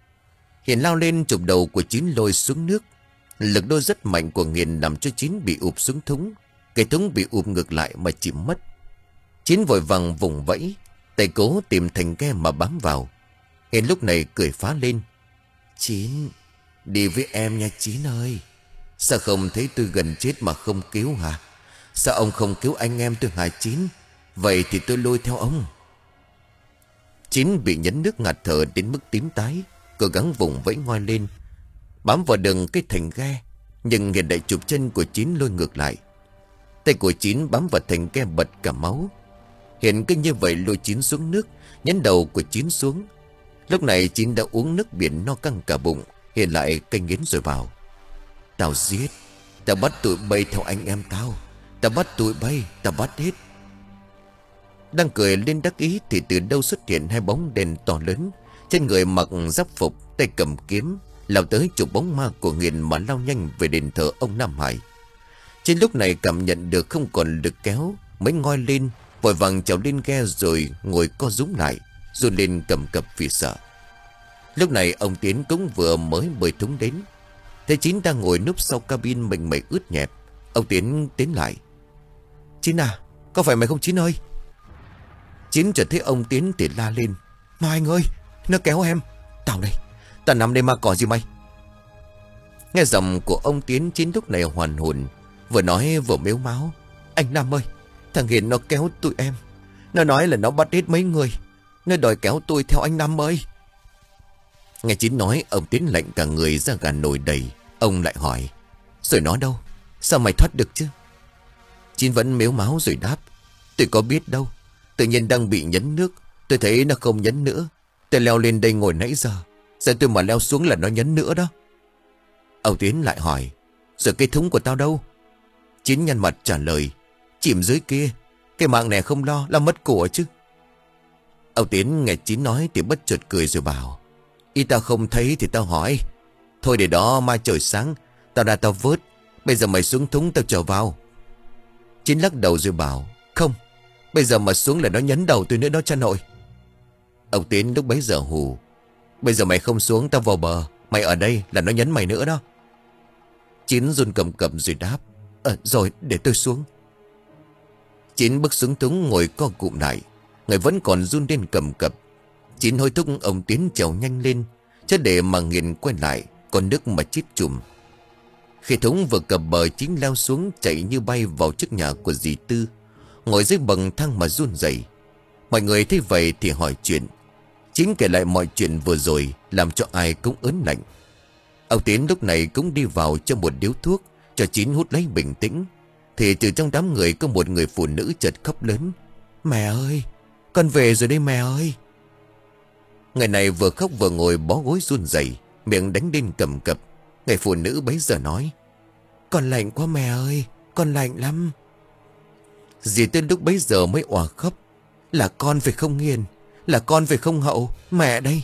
Hiền lao lên chụp đầu của Chín lôi xuống nước. Lực đôi rất mạnh của Hiền làm cho Chín bị ụp xuống thúng. Cái thúng bị ụp ngược lại mà chìm mất. Chín vội vàng vùng vẫy, tay cố tìm thành ghe mà bám vào. Hiền lúc này cười phá lên. Chín, đi với em nha Chín ơi. Sao không thấy tôi gần chết mà không cứu hả? Sao ông không cứu anh em tôi hả Chín? Vậy thì tôi lôi theo ông. Chín bị nhấn nước ngạt thở đến mức tím tái, cố gắng vùng vẫy ngoi lên, bám vào đường cái thành ghe. Nhưng Hiền đại chụp chân của Chín lôi ngược lại. Tay của Chín bám vào thành ghe bật cả máu. Hiền cứ như vậy lôi Chín xuống nước, nhấn đầu của Chín xuống. Lúc này Chín đã uống nước biển no căng cả bụng. Hiền lại cay nghiến rồi bảo. Tao giết, tao bắt tụi bay theo anh em tao. Tao bắt tụi bay, tao bắt hết. Đang cười lên đắc ý thì từ đâu xuất hiện hai bóng đèn to lớn. Trên người mặc giáp phục, tay cầm kiếm, lao tới chụp bóng ma của Hiền mà lao nhanh về đền thờ ông Nam Hải. Trên lúc này cảm nhận được không còn lực kéo, mới ngoi lên, vội vàng trèo lên ghe rồi ngồi co rúm lại, run lên cầm cập vì sợ. Lúc này ông Tiến cũng vừa mới bơi thúng đến. Thấy Chín đang ngồi núp sau cabin mình mẩy ướt nhẹp. Ông Tiến tiến lại. Chín à, có phải mày không Chín ơi? Chín chợt thấy ông Tiến thì la lên. Mà anh ơi, nó kéo em. Tao đây, tao nằm đây mà có gì mày? Nghe giọng của ông Tiến, Chín lúc này hoàn hồn, vừa nói vừa mếu máo. Anh Nam ơi, thằng Hiền nó kéo tụi em. Nó nói là nó bắt hết mấy người. Nó đòi kéo tôi theo anh Nam ơi. Nghe Chín nói, ông Tiến lạnh cả người ra gà nổi đầy. Ông lại hỏi. Rồi nó đâu? Sao mày thoát được chứ? Chín vẫn mếu máo rồi đáp. Tôi có biết đâu. Tự nhiên đang bị nhấn nước. Tôi thấy nó không nhấn nữa. Tôi leo lên đây ngồi nãy giờ. Giờ tôi mà leo xuống là nó nhấn nữa đó. Ông Tiến lại hỏi. Rồi cái thúng của tao đâu? Chín nhăn mặt trả lời. Chìm dưới kia. Cái mạng này không lo, là mất của chứ. Ông Tiến nghe Chín nói thì bất chợt cười rồi bảo. Ý tao không thấy thì tao hỏi. Thôi để đó mai trời sáng tao ra tao vớt. Bây giờ mày xuống thúng tao trở vào. Chín lắc đầu rồi bảo. Không, bây giờ mà xuống là nó nhấn đầu tôi nữa đó cha nội. Ông Tiến lúc bấy giờ hù. Bây giờ mày không xuống tao vào bờ. Mày ở đây là nó nhấn mày nữa đó. Chín run cầm cập rồi đáp. Ờ rồi để tôi xuống. Chín bước xuống thúng ngồi co cụm lại. Người vẫn còn run lên cầm cập. Chín hối thúc ông Tiến trèo nhanh lên, chứ để mà Nghiền quay lại con nước mà chít chùm. Khi thúng vừa cập bờ, Chín leo xuống chạy như bay vào trước nhà của dì Tư, ngồi dưới bậc thang mà run rẩy. Mọi người thấy vậy thì hỏi chuyện. Chín kể lại mọi chuyện vừa rồi, làm cho ai cũng ớn lạnh. Ông Tiến lúc này cũng đi vào cho một điếu thuốc, cho Chín hút lấy bình tĩnh. Thì từ trong đám người có một người phụ nữ chợt khóc lớn. Mẹ ơi, con về rồi đây mẹ ơi. Người này vừa khóc vừa ngồi bó gối run rẩy, miệng đánh lên cầm cập. Người phụ nữ bấy giờ nói. Con lạnh quá mẹ ơi, con lạnh lắm. Dì Tư lúc bấy giờ mới òa khóc. Là con phải không Nghiền, là con phải không Hậu, mẹ đây.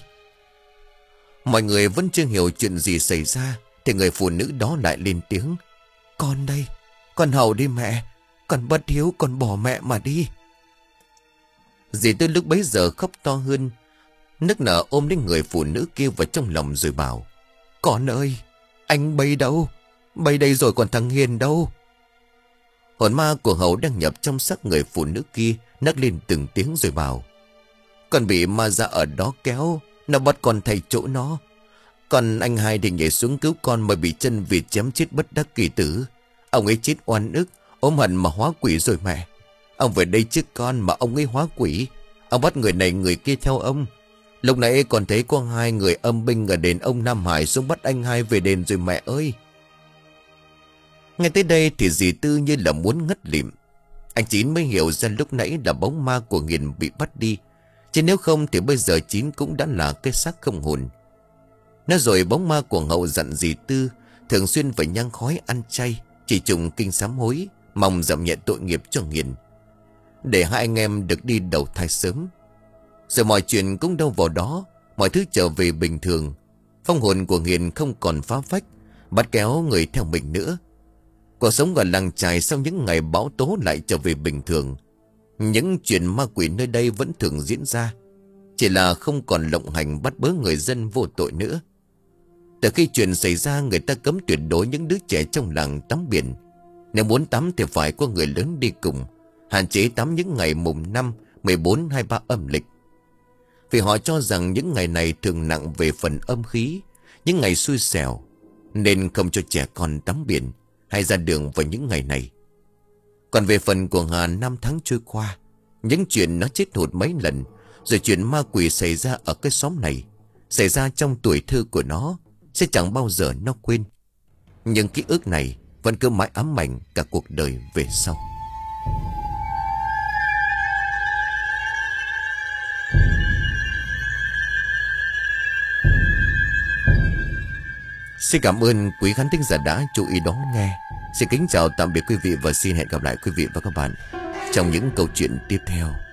Mọi người vẫn chưa hiểu chuyện gì xảy ra, thì người phụ nữ đó lại lên tiếng. Con đây, con Hậu đi mẹ. Con bất hiếu, con bỏ mẹ mà đi. Dì Tư lúc bấy giờ khóc to hơn, nức nở ôm lấy người phụ nữ kia vào trong lòng rồi bảo. Con ơi, anh bay đâu? Bay đây rồi còn thằng Hiền đâu? Hồn ma của Hậu đang nhập trong xác người phụ nữ kia nấc lên từng tiếng rồi bảo. Con bị ma ra ở đó kéo, nó bắt con thay chỗ nó. Còn anh hai thì nhảy xuống cứu con mà bị chân vịt chém chết bất đắc kỳ tử. Ông ấy chết oan ức, ôm hận mà hóa quỷ rồi mẹ. Ông về đây trước con mà ông ấy hóa quỷ. Ông bắt người này người kia theo ông. Lúc nãy còn thấy có hai người âm binh ở đền ông Nam Hải xuống bắt anh hai về đền rồi mẹ ơi. Ngay tới đây thì dì Tư như là muốn ngất lịm. Anh Chín mới hiểu ra lúc nãy là bóng ma của Nghiền bị bắt đi. Chứ nếu không thì bây giờ Chín cũng đã là cái xác không hồn. Nói rồi bóng ma của Hậu dặn dì Tư thường xuyên phải nhang khói ăn chay, chỉ trùng kinh sám hối, mong giảm nhẹ tội nghiệp cho Nghiền, để hai anh em được đi đầu thai sớm. Rồi mọi chuyện cũng đâu vào đó, mọi thứ trở về bình thường. Phong hồn của Nghiền không còn phá phách, bắt kéo người theo mình nữa. Cuộc sống ở làng chài sau những ngày bão tố lại trở về bình thường. Những chuyện ma quỷ nơi đây vẫn thường diễn ra, chỉ là không còn lộng hành bắt bớ người dân vô tội nữa. Từ khi chuyện xảy ra, người ta cấm tuyệt đối những đứa trẻ trong làng tắm biển. Nếu muốn tắm thì phải có người lớn đi cùng. Hạn chế tắm những ngày mùng năm, mười bốn, hai mươi ba âm lịch. Vì họ cho rằng những ngày này thường nặng về phần âm khí, những ngày xui xẻo, nên không cho trẻ con tắm biển hay ra đường vào những ngày này. Còn về phần của Hà, năm tháng trôi qua, những chuyện nó chết hụt mấy lần, rồi chuyện ma quỷ xảy ra ở cái xóm này, xảy ra trong tuổi thơ của nó, sẽ chẳng bao giờ nó quên. Nhưng ký ức này vẫn cứ mãi ám ảnh cả cuộc đời về sau. Xin cảm ơn quý khán thính giả đã chú ý đón nghe. Xin kính chào tạm biệt quý vị và xin hẹn gặp lại quý vị và các bạn trong những câu chuyện tiếp theo.